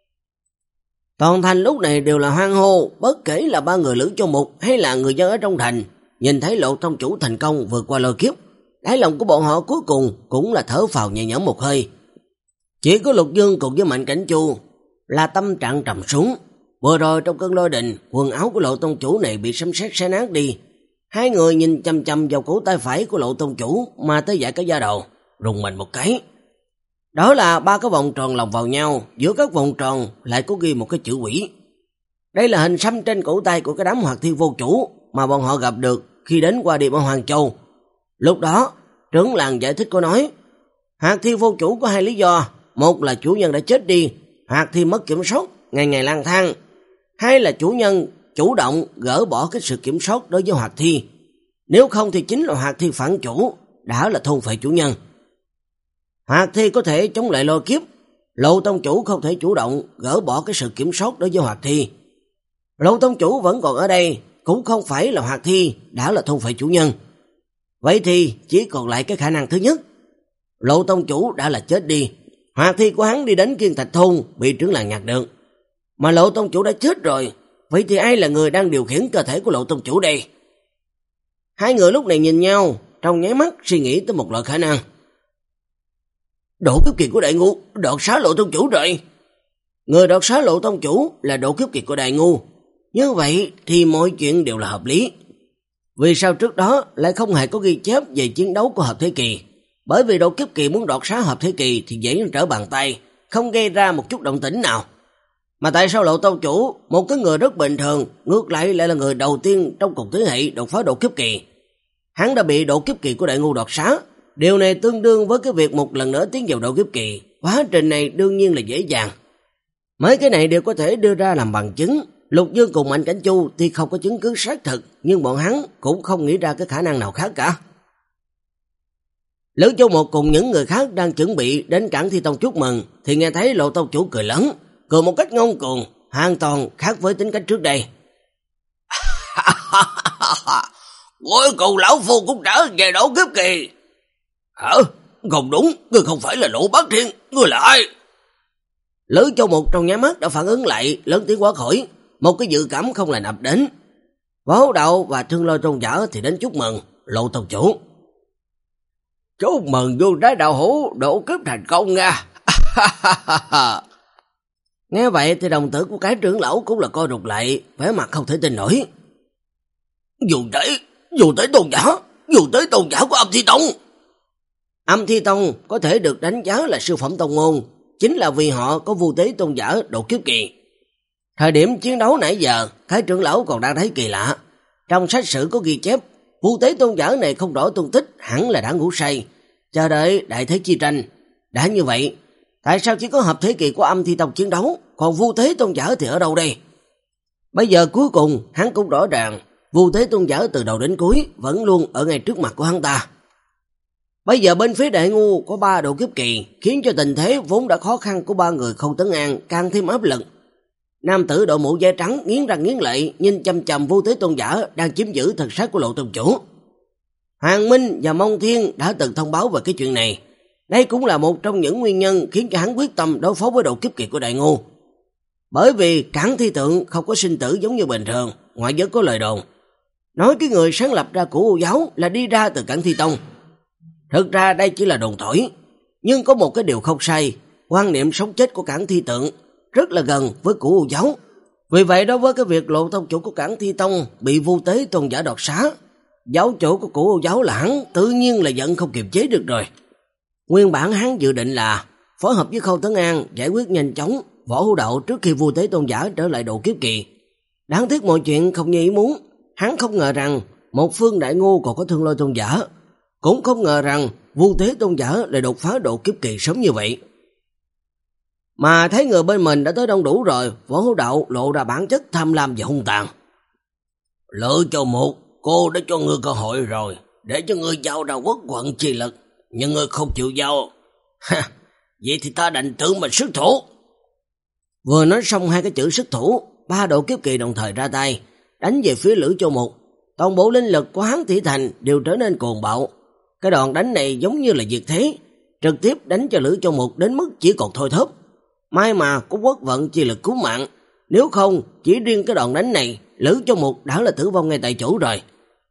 Toàn thành lúc này đều là hoan hô, bất kể là ba người Lữ Châu Mục hay là người dân ở trong thành, nhìn thấy Lộ Tông Chủ thành công vượt qua lôi kiếp, đáy lòng của bọn họ cuối cùng cũng là thở phào nhẹ nhõm một hơi. Chỉ có Lục Dương cùng với Mạnh Cảnh Chu là tâm trạng trầm xuống. Vừa rồi trong cơn lôi đình, quần áo của Lộ Tông Chủ này bị sấm sét xé nát đi. Hai người nhìn chăm chăm vào cổ tay phải của Lộ Tông Chủ mà tới dại cả da đầu, rùng mình một cái. Đó là ba cái vòng tròn lồng vào nhau, giữa các vòng tròn lại có ghi một cái chữ quỷ. Đây là hình xăm trên cổ tay của cái đám hoạt thi vô chủ mà bọn họ gặp được khi đến qua địa ở Hoàng Châu. Lúc đó, trưởng làng giải thích có nói, hoạt thi vô chủ có hai lý do, một là chủ nhân đã chết đi, hoạt thi mất kiểm soát, ngày ngày lang thang. Hai là chủ nhân chủ động gỡ bỏ cái sự kiểm soát đối với hoạt thi. Nếu không thì chính là hoạt thi phản chủ, đã là thôn phệ chủ nhân. Hoạt thi có thể chống lại lôi kiếp, Lộ Tông Chủ không thể chủ động gỡ bỏ cái sự kiểm soát đối với hoạt thi. Lộ Tông Chủ vẫn còn ở đây, cũng không phải là hoạt thi, đã là thôn phệ chủ nhân. Vậy thì chỉ còn lại cái khả năng thứ nhất. Lộ Tông Chủ đã là chết đi, hoạt thi của hắn đi đến Kiên Thạch Thôn bị trưởng làng nhặt được. Mà Lộ Tông Chủ đã chết rồi, vậy thì ai là người đang điều khiển cơ thể của Lộ Tông Chủ đây? Hai người lúc này nhìn nhau, trong nháy mắt suy nghĩ tới một loại khả năng. Độ kiếp kỳ của Đại Ngu đoạt xá Lộ Tông Chủ rồi. Người đoạt xá Lộ Tông Chủ là độ kiếp kỳ của Đại Ngu. Như vậy thì mọi chuyện đều là hợp lý. Vì sao trước đó lại không hề có ghi chép về chiến đấu của hợp thế kỳ? Bởi vì độ kiếp kỳ muốn đoạt xá hợp thế kỳ thì dễ như trở bàn tay, không gây ra một chút động tĩnh nào. Mà tại sao Lộ Tông Chủ, một cái người rất bình thường, ngược lại lại là người đầu tiên trong cùng thế hệ đột phá độ kiếp kỳ? Hắn đã bị độ kiếp kỳ của Đại Ngu đoạt xá. Điều này tương đương với cái việc một lần nữa tiến vào độ kiếp kỳ. Quá trình này đương nhiên là dễ dàng. Mấy cái này đều có thể đưa ra làm bằng chứng. Lục Dương cùng Mạnh Cảnh Chu thì không có chứng cứ xác thực, nhưng bọn hắn cũng không nghĩ ra cái khả năng nào khác cả. Lữ Châu Một cùng những người khác đang chuẩn bị đến Cảng Thi Tông chúc mừng, thì nghe thấy Lộ tông chủ cười lớn, cười một cách ngông cuồng, hoàn toàn khác với tính cách trước đây. Cuối cùng lão phu cũng trở về độ kiếp kỳ. Hả? Không đúng, ngươi không phải là Lỗ Bác Thiên, ngươi là ai? Lữ Châu Một trong nháy mắt đã phản ứng lại, lớn tiếng quá khỏi, một cái dự cảm không lành ập đến. Võ Hữu Đạo và Thương Lôi Tôn giả thì đến chúc mừng Lộ tông chủ. Chúc mừng vô đá đạo hữu độ kiếp thành công nha. Nghe vậy thì đồng tử của cái trưởng lão cũng là coi rụt lại, vẻ mặt không thể tin nổi. Dù tới, dù tới tôn giả, dù tới tôn giả của Âm Thi Tông. Âm Thi Tông có thể được đánh giá là siêu phẩm tông môn, chính là vì họ có Vu Tế Tôn giả độ kiếp kỳ. Thời điểm chiến đấu nãy giờ, cái trưởng lão còn đang thấy kỳ lạ. Trong sách sử có ghi chép, Vu Tế Tôn giả này không rõ tung tích, hẳn là đã ngủ say, chờ đợi đại thế chi tranh. Đã như vậy, tại sao chỉ có hợp thế kỳ của Âm Thi Tông chiến đấu, còn Vu Tế Tôn giả thì ở đâu đây? Bây giờ cuối cùng, hắn cũng rõ ràng, Vu Tế Tôn giả từ đầu đến cuối vẫn luôn ở ngay trước mặt của hắn ta. Bây giờ bên phía Đại Ngu có ba độ kiếp kỳ, khiến cho tình thế vốn đã khó khăn của ba người Khâu Tấn An càng thêm áp lực. Nam tử đội mũ da trắng nghiến răng nghiến lợi, nhìn chằm chằm Vu Tế Tôn giả đang chiếm giữ thần sát của Lộ tông chủ. Hoàng Minh và Mông Thiên đã từng thông báo về cái chuyện này. Đây cũng là một trong những nguyên nhân khiến cho hắn quyết tâm đối phó với độ kiếp kỳ của Đại Ngu. Bởi vì Cảng Thi Tượng không có sinh tử giống như bình thường, ngoại giới có lời đồn nói cái người sáng lập ra của U giáo là đi ra từ Cảng Thi Tông. Thực ra đây chỉ là đồn thổi, nhưng có một cái điều không sai, quan niệm sống chết của Cảng Thi Tượng rất là gần với của U giáo. Vì vậy đối với cái việc Lộ tông chủ của Cảng Thi Tông bị Vu Tế Tôn giả đoạt xá, giáo chủ của của U giáo là hắn tự nhiên là giận không kiềm chế được rồi. Nguyên bản hắn dự định là phối hợp với Khâu Tấn An giải quyết nhanh chóng Võ Hữu Đạo trước khi Vu Tế Tôn giả trở lại độ kiếp kỳ. Đáng tiếc mọi chuyện không như ý muốn, hắn không ngờ rằng một phương Đại Ngu còn có Thương Lôi Tôn giả, cũng không ngờ rằng Vu Tế Tôn giả lại đột phá độ kiếp kỳ sớm như vậy. Mà thấy người bên mình đã tới đông đủ rồi, Võ Hữu Đạo lộ ra bản chất tham lam và hung tàn. Lữ Châu Một, cô đã cho ngươi cơ hội rồi, để cho ngươi giao ra quốc vận chi lực, nhưng ngươi không chịu giao. Ha, vậy thì ta đành tự mình xuất thủ. Vừa nói xong hai cái chữ xuất thủ, ba độ kiếp kỳ đồng thời ra tay, đánh về phía Lữ Châu Một. Toàn bộ linh lực của Hán Thị Thành đều trở nên cuồng bạo. Cái đòn đánh này giống như là diệt thế, trực tiếp đánh cho Lữ Châu Một đến mức chỉ còn thôi thóp. May mà có quốc vận chi lực cứu mạng, nếu không chỉ riêng cái đòn đánh này, Lữ Châu Một đã là tử vong ngay tại chỗ rồi.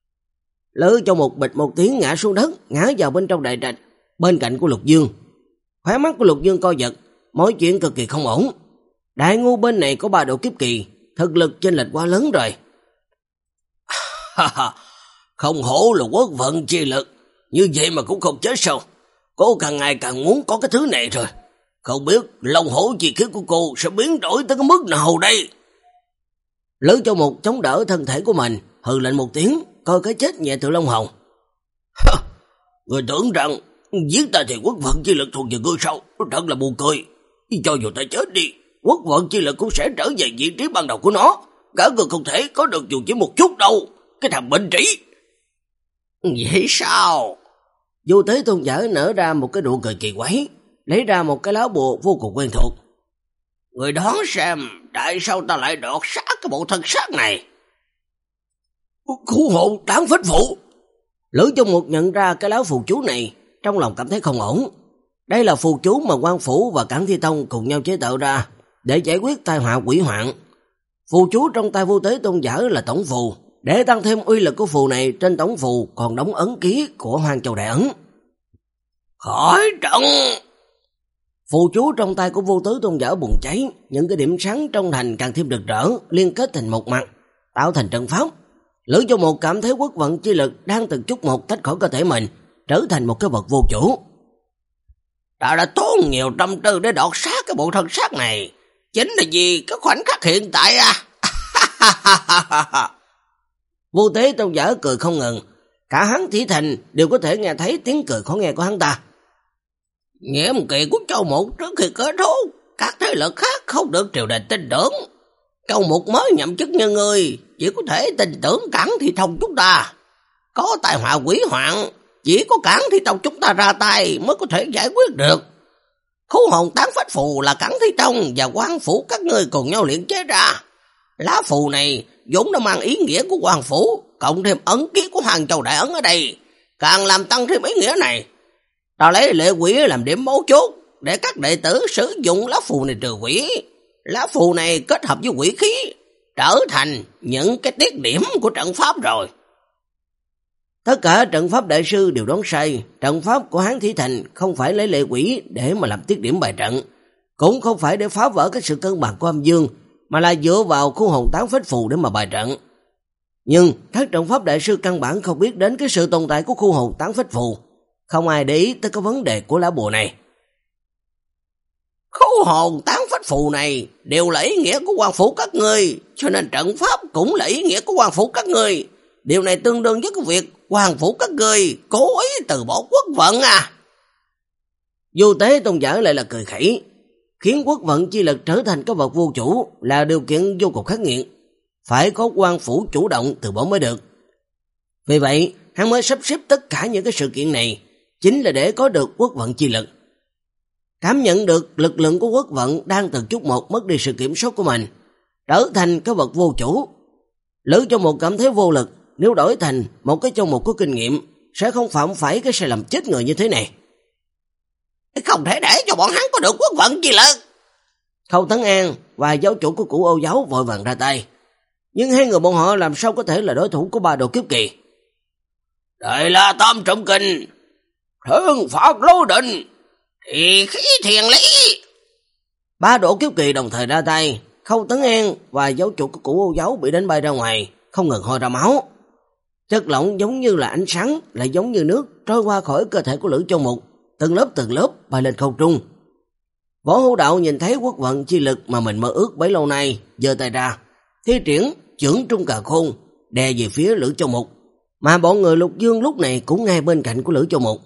Lữ Châu Một bịch một tiếng ngã xuống đất, ngã vào bên trong đại trạch, bên cạnh của Lục Dương. Khóe mắt của Lục Dương co giật, mọi chuyện cực kỳ không ổn. Đại Ngu bên này có ba độ kiếp kỳ, thực lực chênh lệch quá lớn rồi. Không hổ là quốc vận chi lực, như vậy mà cũng không chết sao? Cô càng ngày càng muốn có cái thứ này rồi. Không biết long hổ chi khí của cô sẽ biến đổi tới cái mức nào đây? Lữ Châu Một chống đỡ thân thể của mình, hừ lạnh một tiếng, coi cái chết nhẹ từ lông hồng. Người tưởng rằng giết ta thì quốc vận chi lực thuộc về ngươi sao? Thật là buồn cười. Cho dù ta chết đi, quốc vận chi lực cũng sẽ trở về vị trí ban đầu của nó. Cả người không thể có được dù chỉ một chút đâu. Cái thằng bệnh trĩ. Vậy sao? Vu Tế Tôn giả nở ra một cái nụ cười kỳ quái, lấy ra một cái lá bùa vô cùng quen thuộc. Người đoán xem tại sao ta lại đọt sát cái bộ thân xác này? Khu hộ tán phách phụ. Lữ Châu Một nhận ra cái lá phù chú này, trong lòng cảm thấy không ổn. Đây là phù chú mà Quan Phủ và Cảng Thi Tông cùng nhau chế tạo ra để giải quyết tai họa quỷ hoạn. Phù chú trong tay Vu Tế Tôn giả là tổng phù, để tăng thêm uy lực của phù này, trên tổng phù còn đóng ấn ký của Hoang Châu Đại Ấn. Khỏi trận. Phù chú trong tay của Vu Tế Tôn giả bùng cháy, những cái điểm sáng trong thành càng thêm rực rỡ, liên kết thành một mặt, tạo thành trận pháp. Lữ Châu Một cảm thấy quốc vận chi lực đang từng chút một tách khỏi cơ thể mình, trở thành một cái vật vô chủ. Ta đã tốn nhiều tâm tư để đọt sát cái bộ thân xác này, chính là vì cái khoảnh khắc hiện tại à. Vu Tế Tôn giả cười không ngừng, Cả Hán Thị Thành đều có thể nghe thấy tiếng cười khó nghe của hắn ta. Nhiệm kỳ của Châu Mục trước khi kết thúc, các thế lực khác không được triều đình tin tưởng. Châu Mục mới nhậm chức như ngươi, chỉ có thể tin tưởng Cảng Thị Tông chúng ta. Có tai họa quỷ hoạn, chỉ có Cảng Thị Tông chúng ta ra tay mới có thể giải quyết được. Khu hồn tán phách phù là Cảng Thị Tông và quan phủ các ngươi cùng nhau luyện chế ra. Lá phù này vốn đã mang ý nghĩa của quan phủ, cộng thêm ấn ký của Hoàng Châu Đại Ấn ở đây, càng làm tăng thêm ý nghĩa này. Ta lấy lệ quỷ làm điểm mấu chốt để các đệ tử sử dụng lá phù này trừ quỷ. Lá phù này kết hợp với quỷ khí, trở thành những cái tiết điểm của trận pháp rồi. Tất cả trận pháp đại sư đều đoán sai. Trận pháp của Hán Thị Thành không phải lấy lệ quỷ để mà làm tiết điểm bài trận, cũng không phải để phá vỡ cái sự cân bằng của âm dương, mà là dựa vào khu hồn tán phách phù để mà bài trận. Nhưng các trận pháp đại sư căn bản không biết đến cái sự tồn tại của khu hồn tán phách phù, không ai để ý tới cái vấn đề của lá bùa này. Khu hồn tán phách phù này đều là ý nghĩa của quan phủ các ngươi, cho nên trận pháp cũng là ý nghĩa của quan phủ các ngươi. Điều này tương đương với cái việc quan phủ các ngươi cố ý từ bỏ quốc vận à. Vô Tế Tôn giả lại là cười khẩy, khiến quốc vận chi lực trở thành cái vật vô chủ là điều kiện vô cùng khắc nghiệt, phải có quan phủ chủ động từ bỏ mới được. Vì vậy, hắn mới sắp xếp tất cả những cái sự kiện này, chính là để có được quốc vận chi lực. Cảm nhận được lực lượng của quốc vận đang từng chút một mất đi sự kiểm soát của mình, trở thành cái vật vô chủ. Lữ Châu Mục cảm thấy vô lực, nếu đổi thành một cái Châu Mục có kinh nghiệm, sẽ không phạm phải cái sai lầm chết người như thế này. Không thể để cho bọn hắn có được quốc vận chi lực. Khâu Tấn An và giáo chủ của Cửu Ô giáo vội vàng ra tay, nhưng hai người bọn họ làm sao có thể là đối thủ của ba đồ kiếp kỳ. Đây là Tam Trọng Kinh, Thương Phạt Lô Định, thì khí thiền lý. Ba độ kiếp kỳ đồng thời ra tay, Khâu Tấn An và giáo chủ của Cửu Ô giáo bị đánh bay ra ngoài, không ngừng ho ra máu. Chất lỏng giống như là ánh sáng, lại giống như nước trôi qua khỏi cơ thể của Lữ Châu Mục, từng lớp từng lớp bay lên không trung. Võ Hữu Đạo nhìn thấy quốc vận chi lực mà mình mơ ước bấy lâu nay, giơ tay ra, thi triển chưởng trung cà khôn, đè về phía Lữ Châu Mục, mà bọn người Lục Dương lúc này cũng ngay bên cạnh của Lữ Châu Mục.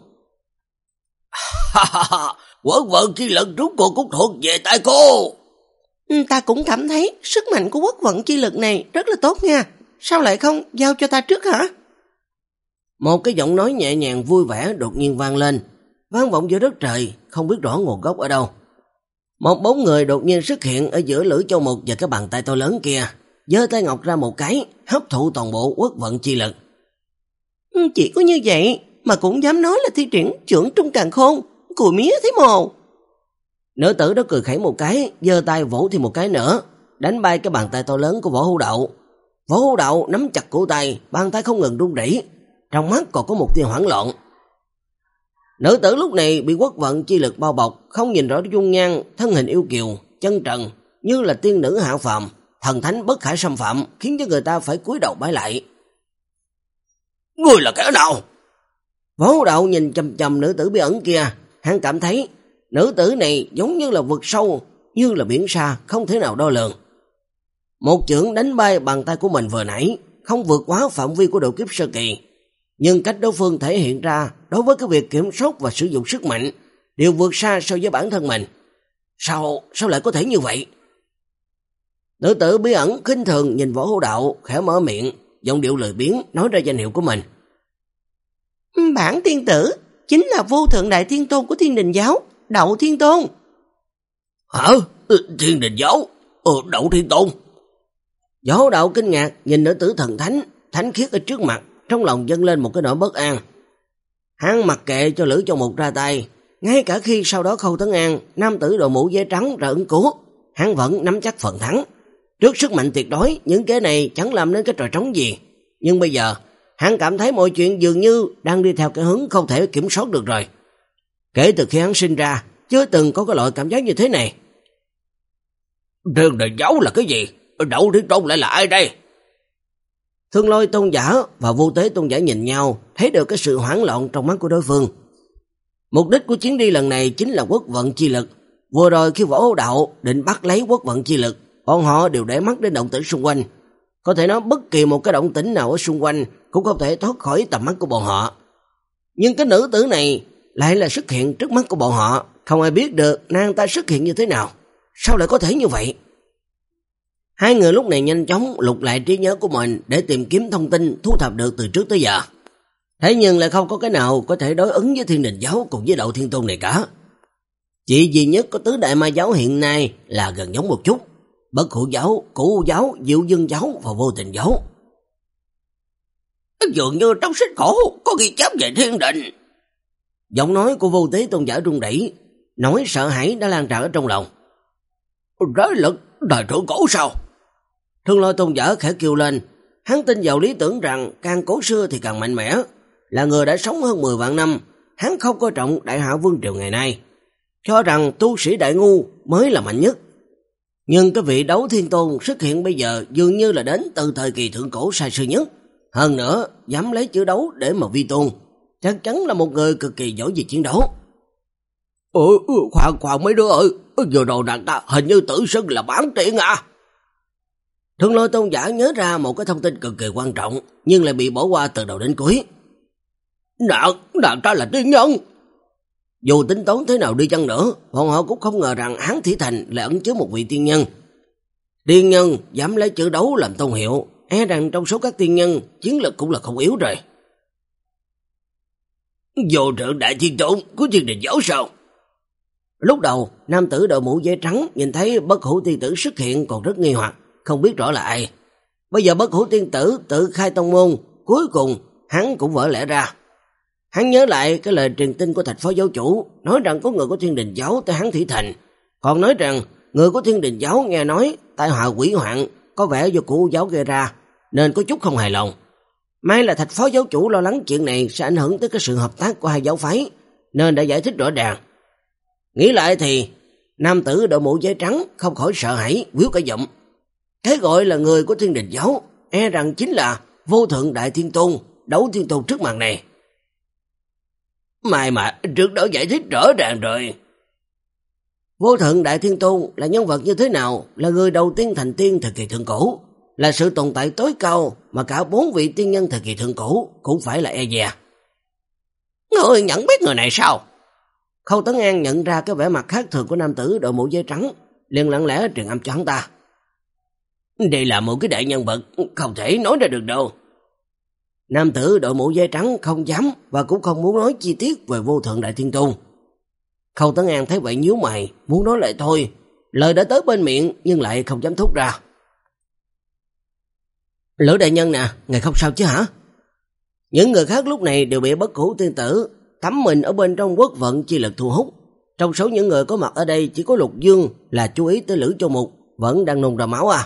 Quốc vận chi lực rút cuộc cũng thuộc về tay cô. Ta cũng cảm thấy sức mạnh của quốc vận chi lực này rất là tốt nha. Sao lại không giao cho ta trước hả? Một cái giọng nói nhẹ nhàng vui vẻ đột nhiên vang lên, vang vọng giữa đất trời, không biết rõ nguồn gốc ở đâu. Một bóng người đột nhiên xuất hiện ở giữa Lữ Châu Mục và cái bàn tay to lớn kia, giơ tay ngọc ra một cái, hấp thụ toàn bộ quốc vận chi lực. Chỉ có như vậy mà cũng dám nói là thi triển chưởng trung càn khôn, cùi mía thấy mồ. Nữ tử đó cười khẩy một cái, giơ tay vỗ thêm một cái nữa, đánh bay cái bàn tay to lớn của Võ Hữu Đạo. Võ Hữu Đạo nắm chặt cổ tay, bàn tay không ngừng run rẩy, trong mắt còn có một tia hoảng loạn. Nữ tử lúc này bị quốc vận chi lực bao bọc, không nhìn rõ dung nhan, thân hình yêu kiều, chân trần, như là tiên nữ hạ phàm, thần thánh bất khả xâm phạm, khiến cho người ta phải cúi đầu bái lại. Ngươi là kẻ nào? Võ Hữu Đạo nhìn chằm chằm nữ tử bí ẩn kia, hắn cảm thấy nữ tử này giống như là vực sâu, như là biển xa, không thể nào đo lường. Một chưởng đánh bay bàn tay của mình vừa nãy, không vượt quá phạm vi của độ kiếp sơ kỳ, nhưng cách đối phương thể hiện ra đối với cái việc kiểm soát và sử dụng sức mạnh đều vượt xa so với bản thân mình. Sao, sao lại có thể như vậy? Nữ tử bí ẩn khinh thường nhìn Võ Hữu Đạo, khẽ mở miệng, giọng điệu lười biếng nói ra danh hiệu của mình. Bản tiên tử chính là vô thượng đại thiên tôn của Thiên Đình giáo, Đậu Thiên Tôn. Hả? Thiên Đình giáo? Ừ, Đậu Thiên Tôn. Võ Hữu Đạo kinh ngạc nhìn nữ tử thần thánh, thánh khiết ở trước mặt, trong lòng dâng lên một cái nỗi bất an. Hắn mặc kệ cho Lữ Châu Mục ra tay, ngay cả khi sau đó Khâu Tấn An, nam tử đội mũ giấy trắng ra ứng cứu, hắn vẫn nắm chắc phần thắng. Trước sức mạnh tuyệt đối, những cái này chẳng làm nên cái trò trống gì. Nhưng bây giờ, hắn cảm thấy mọi chuyện dường như đang đi theo cái hướng không thể kiểm soát được rồi. Kể từ khi hắn sinh ra, chưa từng có cái loại cảm giác như thế này. Thiên Đình giáo là cái gì? Đậu Thiên Tôn lại là ai đây? Thương Lôi tôn giả và Vô Tế tôn giả nhìn nhau, thấy được cái sự hoảng loạn trong mắt của đối phương. Mục đích của chuyến đi lần này chính là quốc vận chi lực. Vừa rồi khi Võ Hữu Đạo định bắt lấy quốc vận chi lực, bọn họ đều để mắt đến động tĩnh xung quanh. Có thể nói bất kỳ một cái động tĩnh nào ở xung quanh cũng không thể thoát khỏi tầm mắt của bọn họ. Nhưng cái nữ tử này lại là xuất hiện trước mắt của bọn họ, không ai biết được nàng ta xuất hiện như thế nào. Sao lại có thể như vậy? Hai người lúc này nhanh chóng lục lại trí nhớ của mình để tìm kiếm thông tin thu thập được từ trước tới giờ. Thế nhưng lại không có cái nào có thể đối ứng với Thiên Đình giáo cùng với Đậu Thiên Tôn này cả. Chỉ duy nhất có tứ đại ma giáo hiện nay là gần giống một chút: Bất Hủ giáo, Cửu giáo, Diệu Dương giáo và Vô Tình giáo. Dường như trong sách cổ có ghi chép về Thiên Đình. Giọng nói của Vô Tế Tôn giả run rẩy, nỗi sợ hãi đã lan tràn ở trong lòng. Đế lực đời thượng cổ sao? Thương Lôi Tôn giả khẽ kêu lên. Hắn tin vào lý tưởng rằng càng cổ xưa thì càng mạnh mẽ. Là người đã sống hơn mười vạn năm, hắn không coi trọng Đại Hạ Vương triều ngày nay, cho rằng tu sĩ Đại Ngu mới là mạnh nhất. Nhưng cái vị Đấu Thiên Tôn xuất hiện bây giờ dường như là đến từ thời kỳ thượng cổ xa xưa nhất. Hơn nữa, dám lấy chữ đấu để mà vi tôn, chắc chắn là một người cực kỳ giỏi về chiến đấu. Ừ, khoan khoan mấy đứa ơi, vừa rồi nàng ta hình như tự xưng là bán tiện à. Thương Lôi Tôn giả nhớ ra một cái thông tin cực kỳ quan trọng, nhưng lại bị bỏ qua từ đầu đến cuối. Nàng, nàng ta là tiên nhân. Dù tính toán thế nào đi chăng nữa, bọn họ cũng không ngờ rằng Hán Thủy Thành lại ẩn chứa một vị tiên nhân. Tiên nhân dám lấy chữ đấu làm tôn hiệu, e rằng trong số các tiên nhân, chiến lực cũng là không yếu rồi. Vô thượng đại thiên tôn của Thiên Đình giáo sao? Lúc đầu, nam tử đội mũ giấy trắng nhìn thấy Bất Hủ tiên tử xuất hiện còn rất nghi hoặc, không biết rõ là ai. Bây giờ Bất Hủ tiên tử tự khai tông môn, cuối cùng hắn cũng vỡ lẽ ra. Hắn nhớ lại cái lời truyền tin của Thạch Phó giáo chủ, nói rằng có người của Thiên Đình giáo tới Hán Thủy Thành, còn nói rằng người của Thiên Đình giáo nghe nói tai họa quỷ hoạn có vẻ do Cửu giáo gây ra, nên có chút không hài lòng. May là Thạch Phó giáo chủ lo lắng chuyện này sẽ ảnh hưởng tới cái sự hợp tác của hai giáo phái, nên đã giải thích rõ ràng. Nghĩ lại thì nam tử đội mũ giấy trắng không khỏi sợ hãi, quýu cả giọng. Cái gọi là người của Thiên Đình giáo e rằng chính là Vô Thượng Đại Thiên Tôn, Đấu Thiên Tôn trước mặt này. Mai mà trước đó giải thích rõ ràng rồi. Vô Thượng Đại Thiên Tôn là nhân vật như thế nào? Là người đầu tiên thành tiên thời kỳ thượng cổ, là sự tồn tại tối cao mà cả bốn vị tiên nhân thời kỳ thượng cổ cũng phải là e dè. Ngươi nhận biết người này sao? Khâu Tấn An nhận ra cái vẻ mặt khác thường của nam tử đội mũ giấy trắng, liền lặng lẽ truyền âm cho hắn ta. Đây là một cái đại nhân vật, không thể nói ra được đâu. Nam tử đội mũ giấy trắng không dám và cũng không muốn nói chi tiết về Vô Thượng Đại Thiên Tôn. Khâu Tấn An thấy vậy nhíu mày, muốn nói lại thôi, lời đã tới bên miệng nhưng lại không dám thốt ra. Lữ đại nhân nè, ngài không sao chứ hả? Những người khác lúc này đều bị Bất Hủ tiên tử tắm mình ở bên trong quốc vận chi lực thu hút. Trong số những người có mặt ở đây chỉ có Lục Dương là chú ý tới Lữ Châu Mục vẫn đang nôn ra máu à.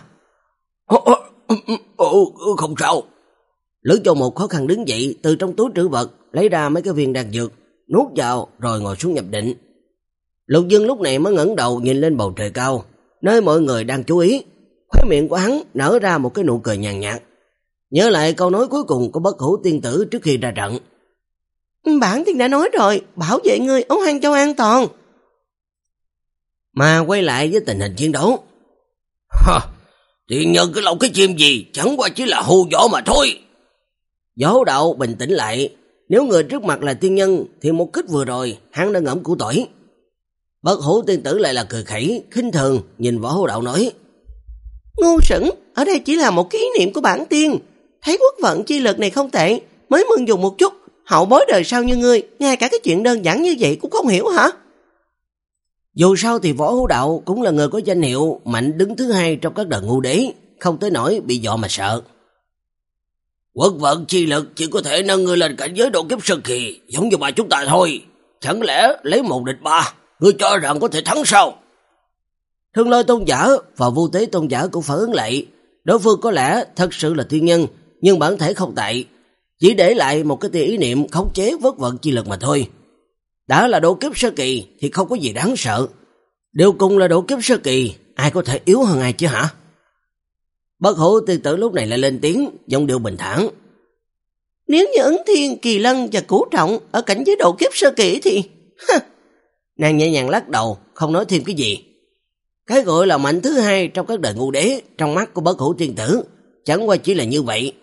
Ồ, không sao. Lữ Châu Mục khó khăn đứng dậy, từ trong túi trữ vật lấy ra mấy cái viên đan dược, nuốt vào rồi ngồi xuống nhập định. Lục Dương lúc này mới ngẩng đầu nhìn lên bầu trời cao, nơi mọi người đang chú ý. Khóe miệng của hắn nở ra một cái nụ cười nhàn nhạt, nhớ lại câu nói cuối cùng của Bất Hủ tiên tử trước khi ra trận. Bản tiên đã nói rồi, bảo vệ ngươi ấu Hoang Châu an toàn. Mà quay lại với tình hình chiến đấu. Hả, tiên nhân cái lông cái chim gì, chẳng qua chỉ là hù dọa mà thôi. Võ Đạo bình tĩnh lại, nếu người trước mặt là tiên nhân thì một kích vừa rồi hắn đã ngẫm củ tỏi. Bất Hủ tiên tử lại là cười khẩy, khinh thường nhìn Võ Đạo nói. Ngu xuẩn, ở đây chỉ là một cái ý niệm của bản tiên, thấy quốc vận chi lực này không tệ, mới mừng dùng một chút, hậu bối đời sau như ngươi, ngay cả cái chuyện đơn giản như vậy cũng không hiểu hả? Dù sao thì Võ Hữu Đạo cũng là người có danh hiệu mạnh đứng thứ hai trong các đời ngu đế, không tới nỗi bị dọa mà sợ. Quốc vận chi lực chỉ có thể nâng người lên cảnh giới độ kiếp sơ kỳ, giống như bà chúng ta thôi. Chẳng lẽ lấy một địch ba, ngươi cho rằng có thể thắng sao? Thương Lôi tôn giả và Vô Tế tôn giả cũng phản ứng lại. Đối phương có lẽ thật sự là tiên nhân, nhưng bản thể không tệ, chỉ để lại một cái tia ý niệm khống chế vất vận chi lực mà thôi. Đã là độ kiếp sơ kỳ thì không có gì đáng sợ. Đều cùng là độ kiếp sơ kỳ, ai có thể yếu hơn ai chứ hả? Bất Hủ tiên tử lúc này lại lên tiếng, giọng điệu bình thản. Nếu như Ứng Thiên, Kỳ Lân và Cửu Trọng ở cảnh giới độ kiếp sơ kỳ thì... Nàng nhẹ nhàng lắc đầu, không nói thêm cái gì. Cái gọi là mạnh thứ hai trong các đời ngu đế, trong mắt của Bất Hủ tiên tử chẳng qua chỉ là như vậy.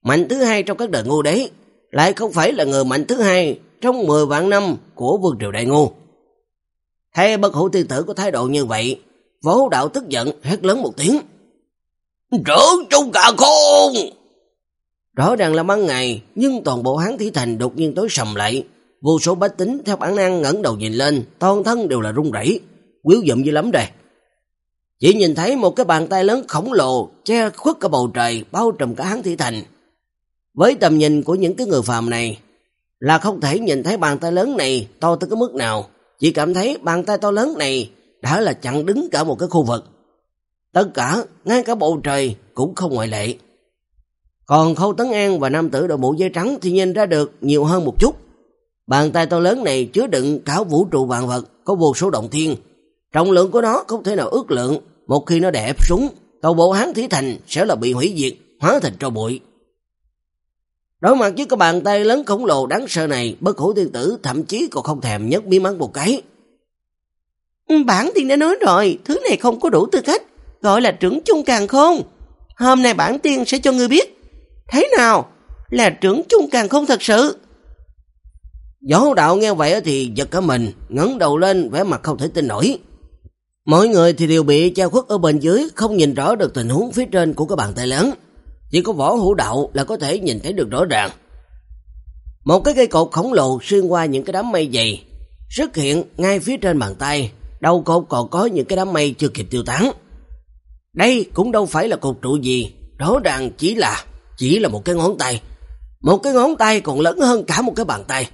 Mạnh thứ hai trong các đời Ngô Đế, lại không phải là người mạnh thứ hai trong mười vạn năm của vương triều Đại Ngô. Thấy Bất Hủ tiên tử có thái độ như vậy, Võ Hữu Đạo tức giận hét lớn một tiếng. Trưởng Trung Càn Khôn! Rõ ràng là ban ngày, nhưng toàn bộ Hán Thủy Thành đột nhiên tối sầm lại. Vô số bách tính theo bản năng ngẩng đầu nhìn lên, toàn thân đều là run rẩy, quýu dụm dữ lắm đây. Chỉ nhìn thấy một cái bàn tay lớn khổng lồ che khuất cả bầu trời, bao trùm cả Hán Thủy Thành. Với tầm nhìn của những cái người phàm này, là không thể nhìn thấy bàn tay lớn này to tới cái mức nào, chỉ cảm thấy bàn tay to lớn này đã là chặn đứng cả một cái khu vực. Tất cả, ngay cả bầu trời cũng không ngoại lệ. Còn Khâu Tấn An và nam tử đội mũ giấy trắng thì nhìn ra được nhiều hơn một chút. Bàn tay to lớn này chứa đựng cả vũ trụ vạn vật, có vô số động thiên. Trọng lượng của nó không thể nào ước lượng, một khi nó đè ép xuống, toàn bộ Hán Thủy Thành sẽ là bị hủy diệt, hóa thành tro bụi. Đối mặt với cái bàn tay lớn khổng lồ đáng sợ này, Bất Hủ tiên tử thậm chí còn không thèm nhấc mí mắt một cái. Bản tiên đã nói rồi, thứ này không có đủ tư cách, gọi là trưởng chung càn khôn. Hôm nay bản tiên sẽ cho ngươi biết, thế nào là trưởng chung càn khôn thật sự. Võ Hữu Đạo nghe vậy thì giật cả mình, ngẩng đầu lên vẻ mặt không thể tin nổi. Mọi người thì đều bị che khuất ở bên dưới, không nhìn rõ được tình huống phía trên của cái bàn tay lớn. Chỉ có Võ Hữu Đạo là có thể nhìn thấy được rõ ràng. Một cái cây cột khổng lồ xuyên qua những cái đám mây dày, xuất hiện ngay phía trên bàn tay, đầu cột còn có những cái đám mây chưa kịp tiêu tán. Đây cũng đâu phải là cột trụ gì, rõ ràng chỉ là chỉ là một cái ngón tay. Một cái ngón tay còn lớn hơn cả một cái bàn tay.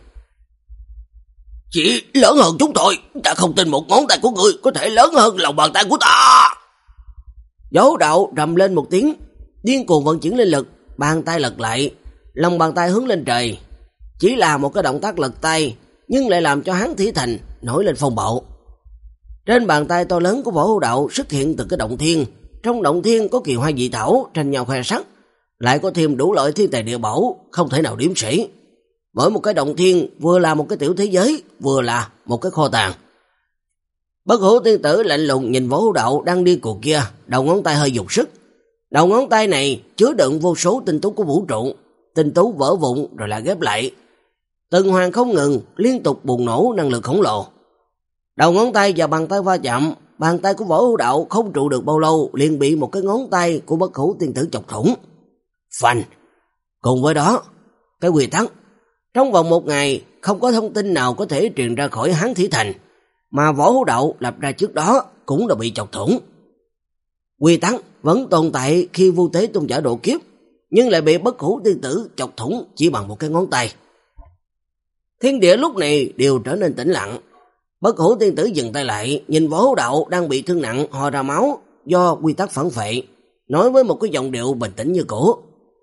Chỉ lớn hơn chúng thôi, ta không tin một ngón tay của ngươi có thể lớn hơn lòng bàn tay của ta. Võ Hữu Đạo rầm lên một tiếng, điên cuồng vận chuyển linh lực, bàn tay lật lại, lòng bàn tay hướng lên trời. Chỉ là một cái động tác lật tay, nhưng lại làm cho Hán Thủy Thành nổi lên phong bạo. Trên bàn tay to lớn của Võ Hữu Đạo xuất hiện từng cái động thiên, trong động thiên có kỳ hoa dị thảo tranh nhau khoe sắc, lại có thêm đủ loại thiên tài địa bảo không thể nào đếm xuể. Mỗi một cái động thiên vừa là một cái tiểu thế giới, vừa là một cái kho tàng. Bất Hủ tiên tử lạnh lùng nhìn Võ Hữu Đạo đang đi cuộc kia, đầu ngón tay hơi dùng sức. Đầu ngón tay này chứa đựng vô số tinh tú của vũ trụ, tinh tú vỡ vụn rồi lại ghép lại. Từng hoàng không ngừng, liên tục bùng nổ năng lượng khổng lồ. Đầu ngón tay và bàn tay va chạm, bàn tay của Võ Hữu Đạo không trụ được bao lâu liền bị một cái ngón tay của Bất Hủ tiên tử chọc thủng. Phanh! Cùng với đó, cái quy tắc. Trong vòng một ngày, không có thông tin nào có thể truyền ra khỏi Hán Thủy Thành, mà Võ Hữu Đạo lập ra trước đó cũng đã bị chọc thủng. Quy tắc vẫn tồn tại khi Vu Tế Tôn giả độ kiếp, nhưng lại bị Bất Hủ tiên tử chọc thủng chỉ bằng một cái ngón tay. Thiên địa lúc này đều trở nên tĩnh lặng. Bất Hủ tiên tử dừng tay lại, nhìn Võ Hữu Đạo đang bị thương nặng ho ra máu do quy tắc phản phệ, nói với một cái giọng điệu bình tĩnh như cũ.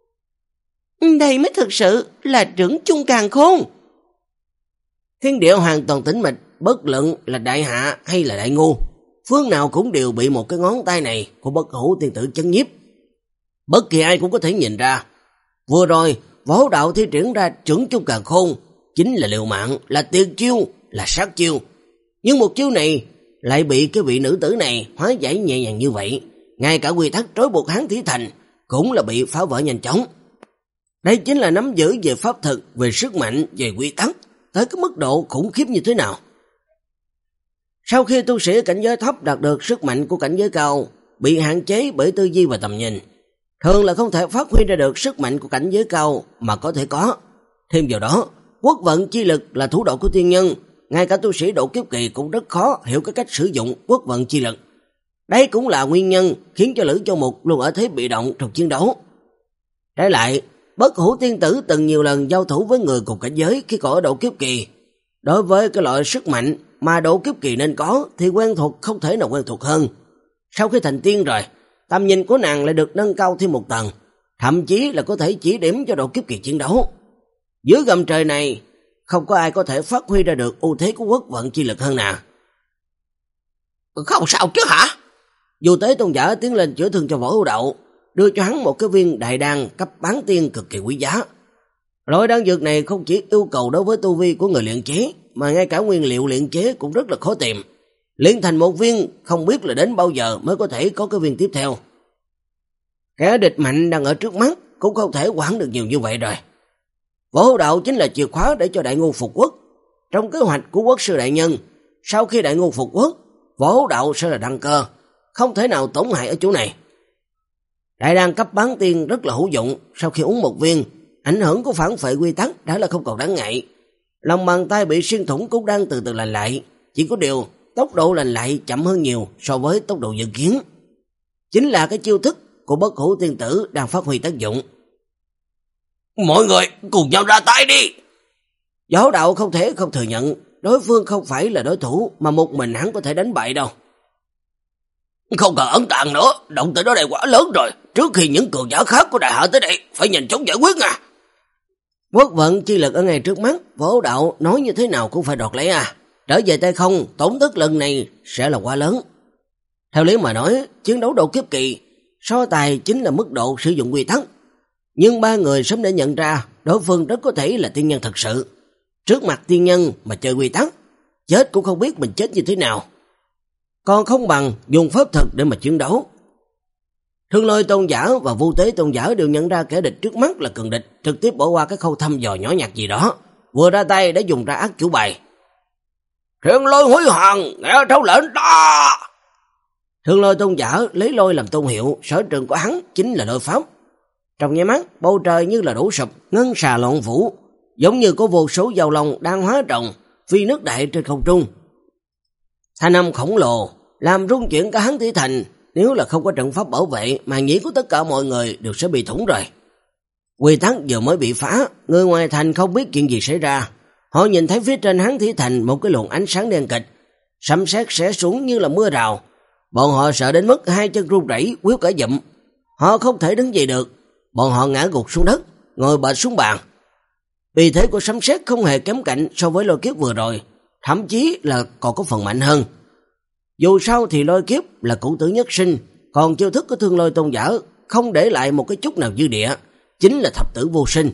Đây mới thực sự là trưởng chung càn khôn. Thiên địa hoàn toàn tĩnh mịch, bất luận là đại hạ hay là đại ngu, phương nào cũng đều bị một cái ngón tay này của Bất Hủ tiên tử chấn nhiếp. Bất kỳ ai cũng có thể nhìn ra, vừa rồi Võ Hữu Đạo thi triển ra trưởng chung càn khôn chính là liều mạng, là tuyệt chiêu, là sát chiêu. Nhưng một chiêu này lại bị cái vị nữ tử này hóa giải nhẹ nhàng như vậy, ngay cả quy tắc trói buộc Hán Thủy Thành cũng là bị phá vỡ nhanh chóng. Đây chính là nắm giữ về pháp thực, về sức mạnh, về quy tắc, tới cái mức độ khủng khiếp như thế nào. Sau khi tu sĩ cảnh giới thấp đạt được sức mạnh của cảnh giới cao, bị hạn chế bởi tư duy và tầm nhìn, thường là không thể phát huy ra được sức mạnh của cảnh giới cao mà có thể có. Thêm vào đó, quốc vận chi lực là thủ đoạn của tiên nhân, ngay cả tu sĩ độ kiếp kỳ cũng rất khó hiểu cái cách sử dụng quốc vận chi lực. Đây cũng là nguyên nhân khiến cho Lữ Châu Mục luôn ở thế bị động trong chiến đấu. Trái lại, Bất Hủ tiên tử từng nhiều lần giao thủ với người cùng cảnh giới khi còn ở độ kiếp kỳ. Đối với cái loại sức mạnh mà độ kiếp kỳ nên có thì quen thuộc không thể nào quen thuộc hơn. Sau khi thành tiên rồi, tầm nhìn của nàng lại được nâng cao thêm một tầng, thậm chí là có thể chỉ điểm cho độ kiếp kỳ chiến đấu. Dưới gầm trời này, không có ai có thể phát huy ra được ưu thế của quốc vận chi lực hơn nào. Không sao chứ hả? Dù Tế Tôn giả tiến lên chữa thương cho Võ Hữu Đạo, đưa cho hắn một cái viên đại đan cấp bán tiên cực kỳ quý giá. Loại đan dược này không chỉ yêu cầu đối với tu vi của người luyện chế, mà ngay cả nguyên liệu luyện chế cũng rất là khó tìm. Luyện thành một viên không biết là đến bao giờ mới có thể có cái viên tiếp theo. Kẻ địch mạnh đang ở trước mắt, cũng không thể quản được nhiều như vậy rồi. Võ đạo chính là chìa khóa để cho đại ngôn phục quốc. Trong kế hoạch của quốc sư đại nhân, sau khi đại ngôn phục quốc, võ đạo sẽ là đăng cơ, không thể nào tổn hại ở chỗ này. Đại đan cấp bán tiên rất là hữu dụng, sau khi uống một viên, ảnh hưởng của phản phệ quy tắc đã là không còn đáng ngại. Lòng bàn tay bị xuyên thủng cũng đang từ từ lành lại, chỉ có điều tốc độ lành lại chậm hơn nhiều so với tốc độ dự kiến. Chính là cái chiêu thức của bất hủ tiên tử đang phát huy tác dụng. Mọi người cùng nhau ra tay đi. Võ đạo không thể không thừa nhận, đối phương không phải là đối thủ mà một mình hắn có thể đánh bại đâu. Không cần ẩn tàng nữa, động tĩnh ở đây quá lớn rồi. Trước khi những cường giả khác của đại hạ tới đây, phải nhanh chóng giải quyết à. Quốc vận chi lực ở ngay trước mắt, võ đạo nói như thế nào cũng phải đoạt lấy à. Trở về tay không, tổn thất lần này sẽ là quá lớn. Theo lý mà nói, chiến đấu độ kiếp kỳ, so tài chính là mức độ sử dụng quy tắc. Nhưng ba người sớm đã nhận ra đối phương rất có thể là tiên nhân thật sự. Trước mặt tiên nhân mà chơi quy tắc, chết cũng không biết mình chết như thế nào. Còn không bằng dùng pháp thực để mà chiến đấu. Thương Lôi tôn giả và Vu Tế tôn giả đều nhận ra kẻ địch trước mắt là cường địch, trực tiếp bỏ qua cái khâu thăm dò nhỏ nhặt gì đó, vừa ra tay đã dùng ra ác chủ bài. Thiên Lôi hủy hoàng, nghe theo lệnh ta. Thương Lôi tôn giả lấy lôi làm tôn hiệu, sở trường của hắn chính là lôi pháp. Trong nháy mắt, bầu trời như là đổ sụp, ngân xà loạn vũ, giống như có vô số dao long đang hóa rồng, phi nước đại trên không trung. Thanh âm khổng lồ làm rung chuyển cả Hán Thủy Thành, nếu là không có trận pháp bảo vệ, màn nhĩ của tất cả mọi người đều sẽ bị thủng rồi. Quy tắc vừa mới bị phá, người ngoài thành không biết chuyện gì xảy ra. Họ nhìn thấy phía trên Hán Thủy Thành một cái luồng ánh sáng đen kịch, sấm sét xẻ xuống như là mưa rào. Bọn họ sợ đến mức hai chân run rẩy, quýu cả dụm. Họ không thể đứng dậy được, bọn họ ngã gục xuống đất, ngồi bệt xuống bàn. Uy thế của sấm sét không hề kém cạnh so với lôi kiếp vừa rồi, thậm chí là còn có phần mạnh hơn. Dù sao thì lôi kiếp là cửu tử nhất sinh, còn chiêu thức của Thương Lôi tôn giả không để lại một cái chút nào dư địa, chính là thập tử vô sinh.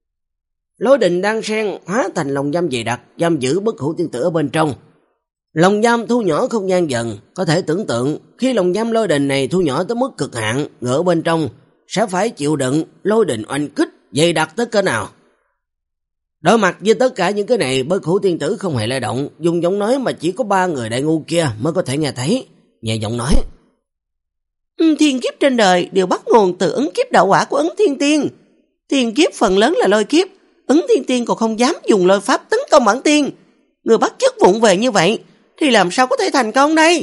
Lôi đình đang sen hóa thành lồng giam dày đặc, giam giữ bất hủ tiên tử ở bên trong. Lồng giam thu nhỏ không gian dần, có thể tưởng tượng khi lồng giam lôi đình này thu nhỏ tới mức cực hạn, người ở bên trong sẽ phải chịu đựng lôi đình oanh kích dày đặc tới cỡ nào. Đối mặt với tất cả những cái này, bất hủ tiên tử không hề lay động, dùng giọng nói mà chỉ có ba người đại ngu kia mới có thể nghe thấy, nhẹ giọng nói: Thiên kiếp trên đời đều bắt nguồn từ ứng kiếp đạo quả của Ấn Thiên Tiên. Thiên kiếp phần lớn là lôi kiếp, Ấn Thiên Tiên còn không dám dùng lôi pháp tấn công bản tiên. Người bắt chước vụng về như vậy thì làm sao có thể thành công đây?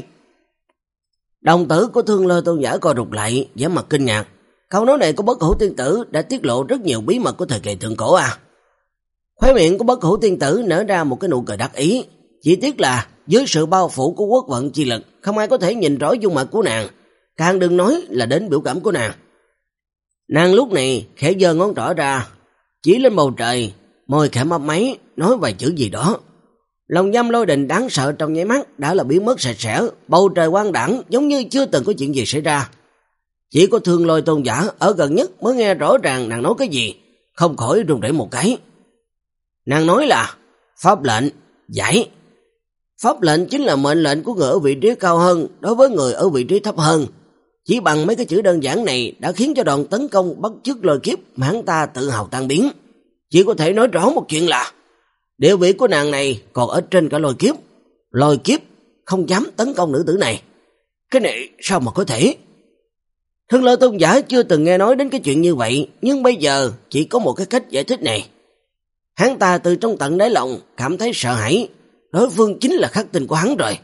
Đồng tử của Thương Lôi tôn giả co rụt lại, vẻ mặt kinh ngạc. Câu nói này của bất hủ tiên tử đã tiết lộ rất nhiều bí mật của thời kỳ thượng cổ à. Khóe miệng của bất hủ tiên tử nở ra một cái nụ cười đắc ý, chỉ tiếc là dưới sự bao phủ của quốc vận chi lực, không ai có thể nhìn rõ dung mặt của nàng, càng đừng nói là đến biểu cảm của nàng. Nàng lúc này khẽ giơ ngón trỏ ra, chỉ lên bầu trời, môi khẽ mấp máy, nói vài chữ gì đó. Lòng giam lôi đình đáng sợ trong nháy mắt đã là biến mất sạch sẽ, bầu trời quang đãng giống như chưa từng có chuyện gì xảy ra. Chỉ có Thương Lôi tôn giả ở gần nhất mới nghe rõ ràng nàng nói cái gì, không khỏi run rẩy một cái. Nàng nói là pháp lệnh, giải. Pháp lệnh chính là mệnh lệnh của người ở vị trí cao hơn đối với người ở vị trí thấp hơn. Chỉ bằng mấy cái chữ đơn giản này đã khiến cho đoàn tấn công bắt chước lôi kiếp mà hắn ta tự hào tan biến. Chỉ có thể nói rõ một chuyện là địa vị của nàng này còn ở trên cả lôi kiếp. Lôi kiếp không dám tấn công nữ tử này. Cái này sao mà có thể? Thương Lôi tôn giả chưa từng nghe nói đến cái chuyện như vậy, nhưng bây giờ chỉ có một cái cách giải thích này. Hắn ta từ trong tận đáy lòng cảm thấy sợ hãi, đối phương chính là khắc tinh của hắn rồi.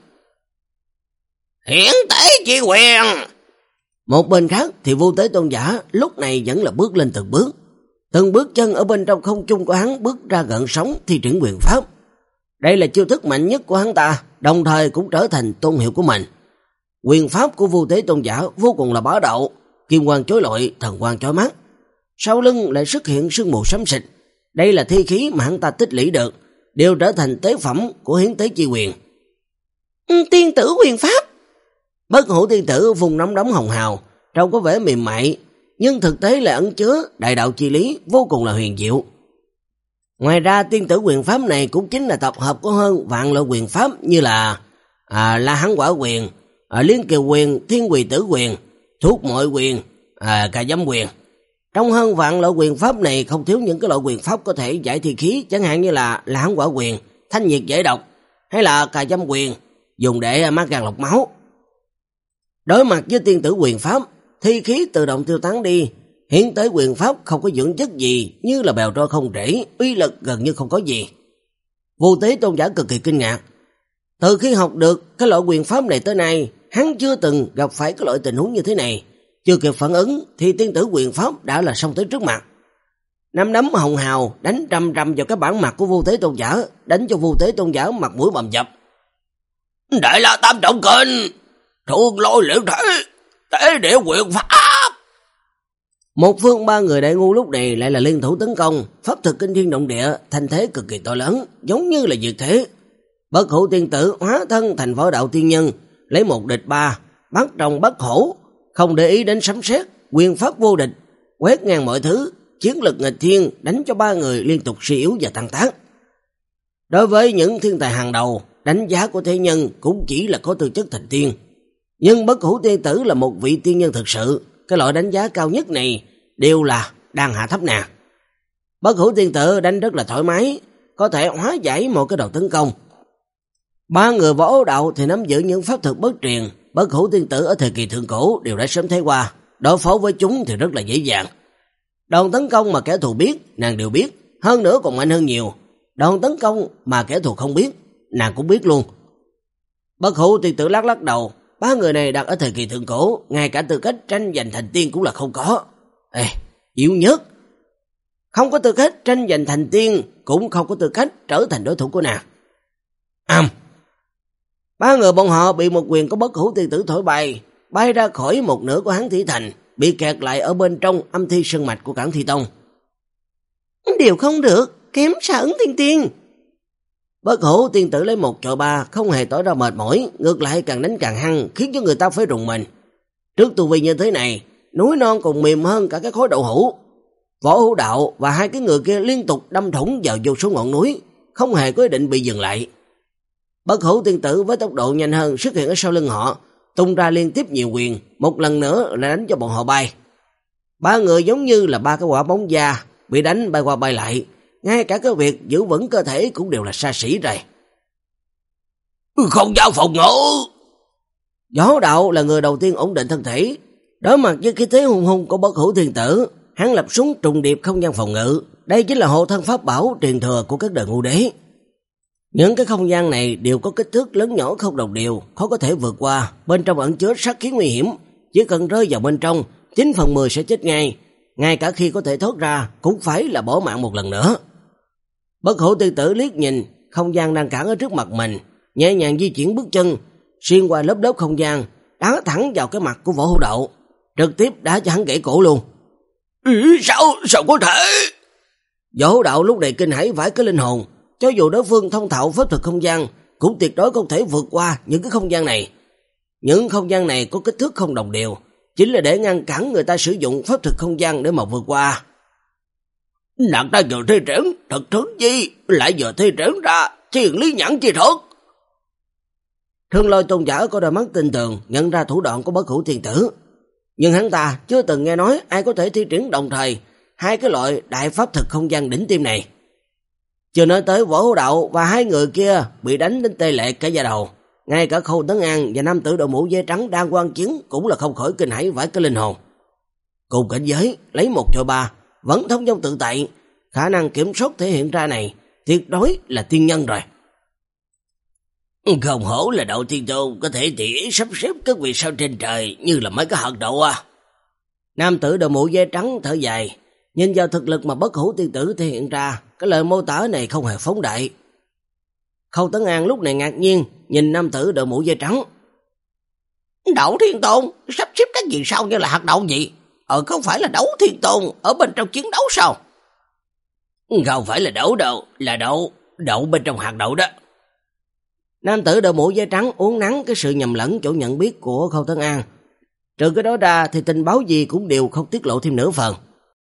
Hiển tế chi quyền. Một bên khác thì Vu Tế tôn giả lúc này vẫn là bước lên từng bước. Từng bước chân ở bên trong không trung của hắn bước ra gợn sóng thi triển quyền pháp. Đây là chiêu thức mạnh nhất của hắn ta, đồng thời cũng trở thành tôn hiệu của mình. Quyền pháp của Vu Tế tôn giả vô cùng là bá đạo, kim quang chói lọi, thần quang chói mắt. Sau lưng lại xuất hiện sương mù xám xịt. Đây là thi khí mà hắn ta tích lũy được, đều trở thành tế phẩm của hiến tế chi quyền. Tiên tử quyền pháp. Bất hủ tiên tử vùng nóng đóng hồng hào, trông có vẻ mềm mại, nhưng thực tế là ẩn chứa đại đạo chi lý vô cùng là huyền diệu. Ngoài ra tiên tử quyền pháp này cũng chính là tập hợp của hơn vạn loại quyền pháp như là à, La Hán Quả Quyền, à, Liên Kiều Quyền, Thiên Quỳ Tử Quyền, Thuốc Mọi Quyền, à, Cà Dâm Quyền. Trong hơn vạn loại quyền pháp này không thiếu những cái loại quyền pháp có thể giải thi khí, chẳng hạn như là lãng quả quyền, thanh nhiệt giải độc, hay là cà dâm quyền, dùng để mát gan lọc máu. Đối mặt với tiên tử quyền pháp, thi khí tự động tiêu tán đi, hiện tới quyền pháp không có dưỡng chất gì, như là bèo trôi không rễ, uy lực gần như không có gì. Vô Tế Tôn giả cực kỳ kinh ngạc. Từ khi học được cái loại quyền pháp này tới nay, hắn chưa từng gặp phải cái loại tình huống như thế này. Chưa kịp phản ứng thì tiên tử quyền pháp đã là xông tới trước mặt. Nắm đấm hồng hào đánh rầm rầm vào cái bản mặt của Vô Tế Tôn giả, đánh cho Vô Tế Tôn giả mặt mũi bầm dập. Đại La Tam Trọng Kình, Thương Lôi Liễu Thể, Tế Địa quyền pháp. Một phương ba người đại ngu lúc này lại là liên thủ tấn công, pháp thực kinh thiên động địa, thành thế cực kỳ to lớn, giống như là diệt thế. Bất Hủ tiên tử hóa thân thành võ đạo tiên nhân, lấy một địch ba, bắt rồng bắt hổ, không để ý đến sấm sét, quyền pháp vô địch, quét ngang mọi thứ, chiến lực nghịch thiên, đánh cho ba người liên tục suy yếu và tăng tác. Đối với những thiên tài hàng đầu, đánh giá của thế nhân cũng chỉ là có tư chất thành tiên. Nhưng Bất Hủ tiên tử là một vị tiên nhân thực sự, cái loại đánh giá cao nhất này đều là đang hạ thấp nàng. Bất Hủ tiên tử đánh rất là thoải mái, có thể hóa giải một cái đầu tấn công. Ba người võ đạo thì nắm giữ những pháp thuật bất truyền, Bất Hủ tiên tử ở thời kỳ thượng cổ đều đã sớm thấy qua, đối phó với chúng thì rất là dễ dàng. Đòn tấn công mà kẻ thù biết, nàng đều biết, hơn nữa còn mạnh hơn nhiều. Đòn tấn công mà kẻ thù không biết, nàng cũng biết luôn. Bất Hủ tiên tử lắc lắc đầu, ba người này đặt ở thời kỳ thượng cổ, ngay cả tư cách tranh giành thành tiên cũng là không có. Ê, yếu nhất. Không có tư cách tranh giành thành tiên, cũng không có tư cách trở thành đối thủ của nàng. Ầm. Ba người bọn họ bị một quyền của Bất Hủ tiên tử thổi bay, bay ra khỏi một nửa của Hán Thủy Thành, bị kẹt lại ở bên trong âm thi sơn mạch của Cảng Thi Tông. Điều không được, kém xa ứng thiên tiên. Bất Hủ tiên tử lấy một chọi ba, không hề tỏ ra mệt mỏi, ngược lại càng đánh càng hăng, khiến cho người ta phải rùng mình. Trước tu vi như thế này, núi non còn mềm hơn cả cái khối đậu hũ. Võ Hữu Đạo và hai cái người kia liên tục đâm thủng vào vô số ngọn núi, không hề có ý định bị dừng lại. Bất Hủ tiên tử với tốc độ nhanh hơn xuất hiện ở sau lưng họ, tung ra liên tiếp nhiều quyền, một lần nữa là đánh cho bọn họ bay. Ba người giống như là ba cái quả bóng da, bị đánh bay qua bay lại, ngay cả cái việc giữ vững cơ thể cũng đều là xa xỉ rồi. Không giao phòng ngự. Võ Đạo là người đầu tiên ổn định thân thể, đối mặt với cái thế hung hung của Bất Hủ tiên tử, hắn lập súng trùng điệp không gian phòng ngự, đây chính là hộ thân pháp bảo truyền thừa của các đời ngũ đế. Những cái không gian này đều có kích thước lớn nhỏ không đồng đều, khó có thể vượt qua, bên trong ẩn chứa sát khí nguy hiểm, chỉ cần rơi vào bên trong, chín phần mười sẽ chết ngay, ngay cả khi có thể thoát ra cũng phải là bỏ mạng một lần nữa. Bất Hủ tiên tử liếc nhìn không gian đang cản ở trước mặt mình, nhẹ nhàng di chuyển bước chân, xuyên qua lớp lớp không gian, đá thẳng vào cái mặt của Võ Hữu Đạo, trực tiếp đá cho hắn gãy cổ luôn. Ừ, sao, sao có thể? Võ Hữu Đạo lúc này kinh hãi vãi cái linh hồn, cho dù đối phương thông thạo pháp thuật không gian, cũng tuyệt đối không thể vượt qua những cái không gian này. Những không gian này có kích thước không đồng đều, chính là để ngăn cản người ta sử dụng pháp thuật không gian để mà vượt qua. Nàng ta vừa thi triển thực thức gì, lại vừa thi triển ra thiên lý nhãn chi thuật. Thương Lôi tôn giả có đôi mắt tin tường nhận ra thủ đoạn của Bất Hủ tiên tử, nhưng hắn ta chưa từng nghe nói ai có thể thi triển đồng thời hai cái loại đại pháp thực không gian đỉnh tiêm này. Chưa nói tới Võ Hữu Đạo và hai người kia bị đánh đến tê lệ cả da đầu, ngay cả Khâu Tấn An và nam tử đội mũ dê trắng đang quan chiến cũng là không khỏi kinh hãi vãi cái linh hồn. Cùng cảnh giới lấy một chọi ba, vẫn thông dong tự tại, khả năng kiểm soát thể hiện ra này tuyệt đối là tiên nhân rồi. Không hổ là Đạo Thiên Tôn, có thể tỉ ý sắp xếp các vì sao trên trời như là mấy cái hạt đậu à. Nam tử đội mũ dê trắng thở dài, nhìn vào thực lực mà Bất Hủ tiên tử thể hiện ra, cái lời mô tả này không hề phóng đại. Khâu Tấn An lúc này ngạc nhiên nhìn nam tử đội mũ dê trắng. Đạo Thiên Tôn sắp xếp các gì sao như là hạt đậu gì? Ờ không phải là Đấu Thiên Tôn ở bên trong chiến đấu sao? Không phải là đậu đâu, là đậu, đậu bên trong hạt đậu đó. Nam tử đội mũ dê trắng uốn nắn cái sự nhầm lẫn chỗ nhận biết của Khâu Tấn An. Trừ cái đó ra thì tình báo gì cũng đều không tiết lộ thêm nửa phần.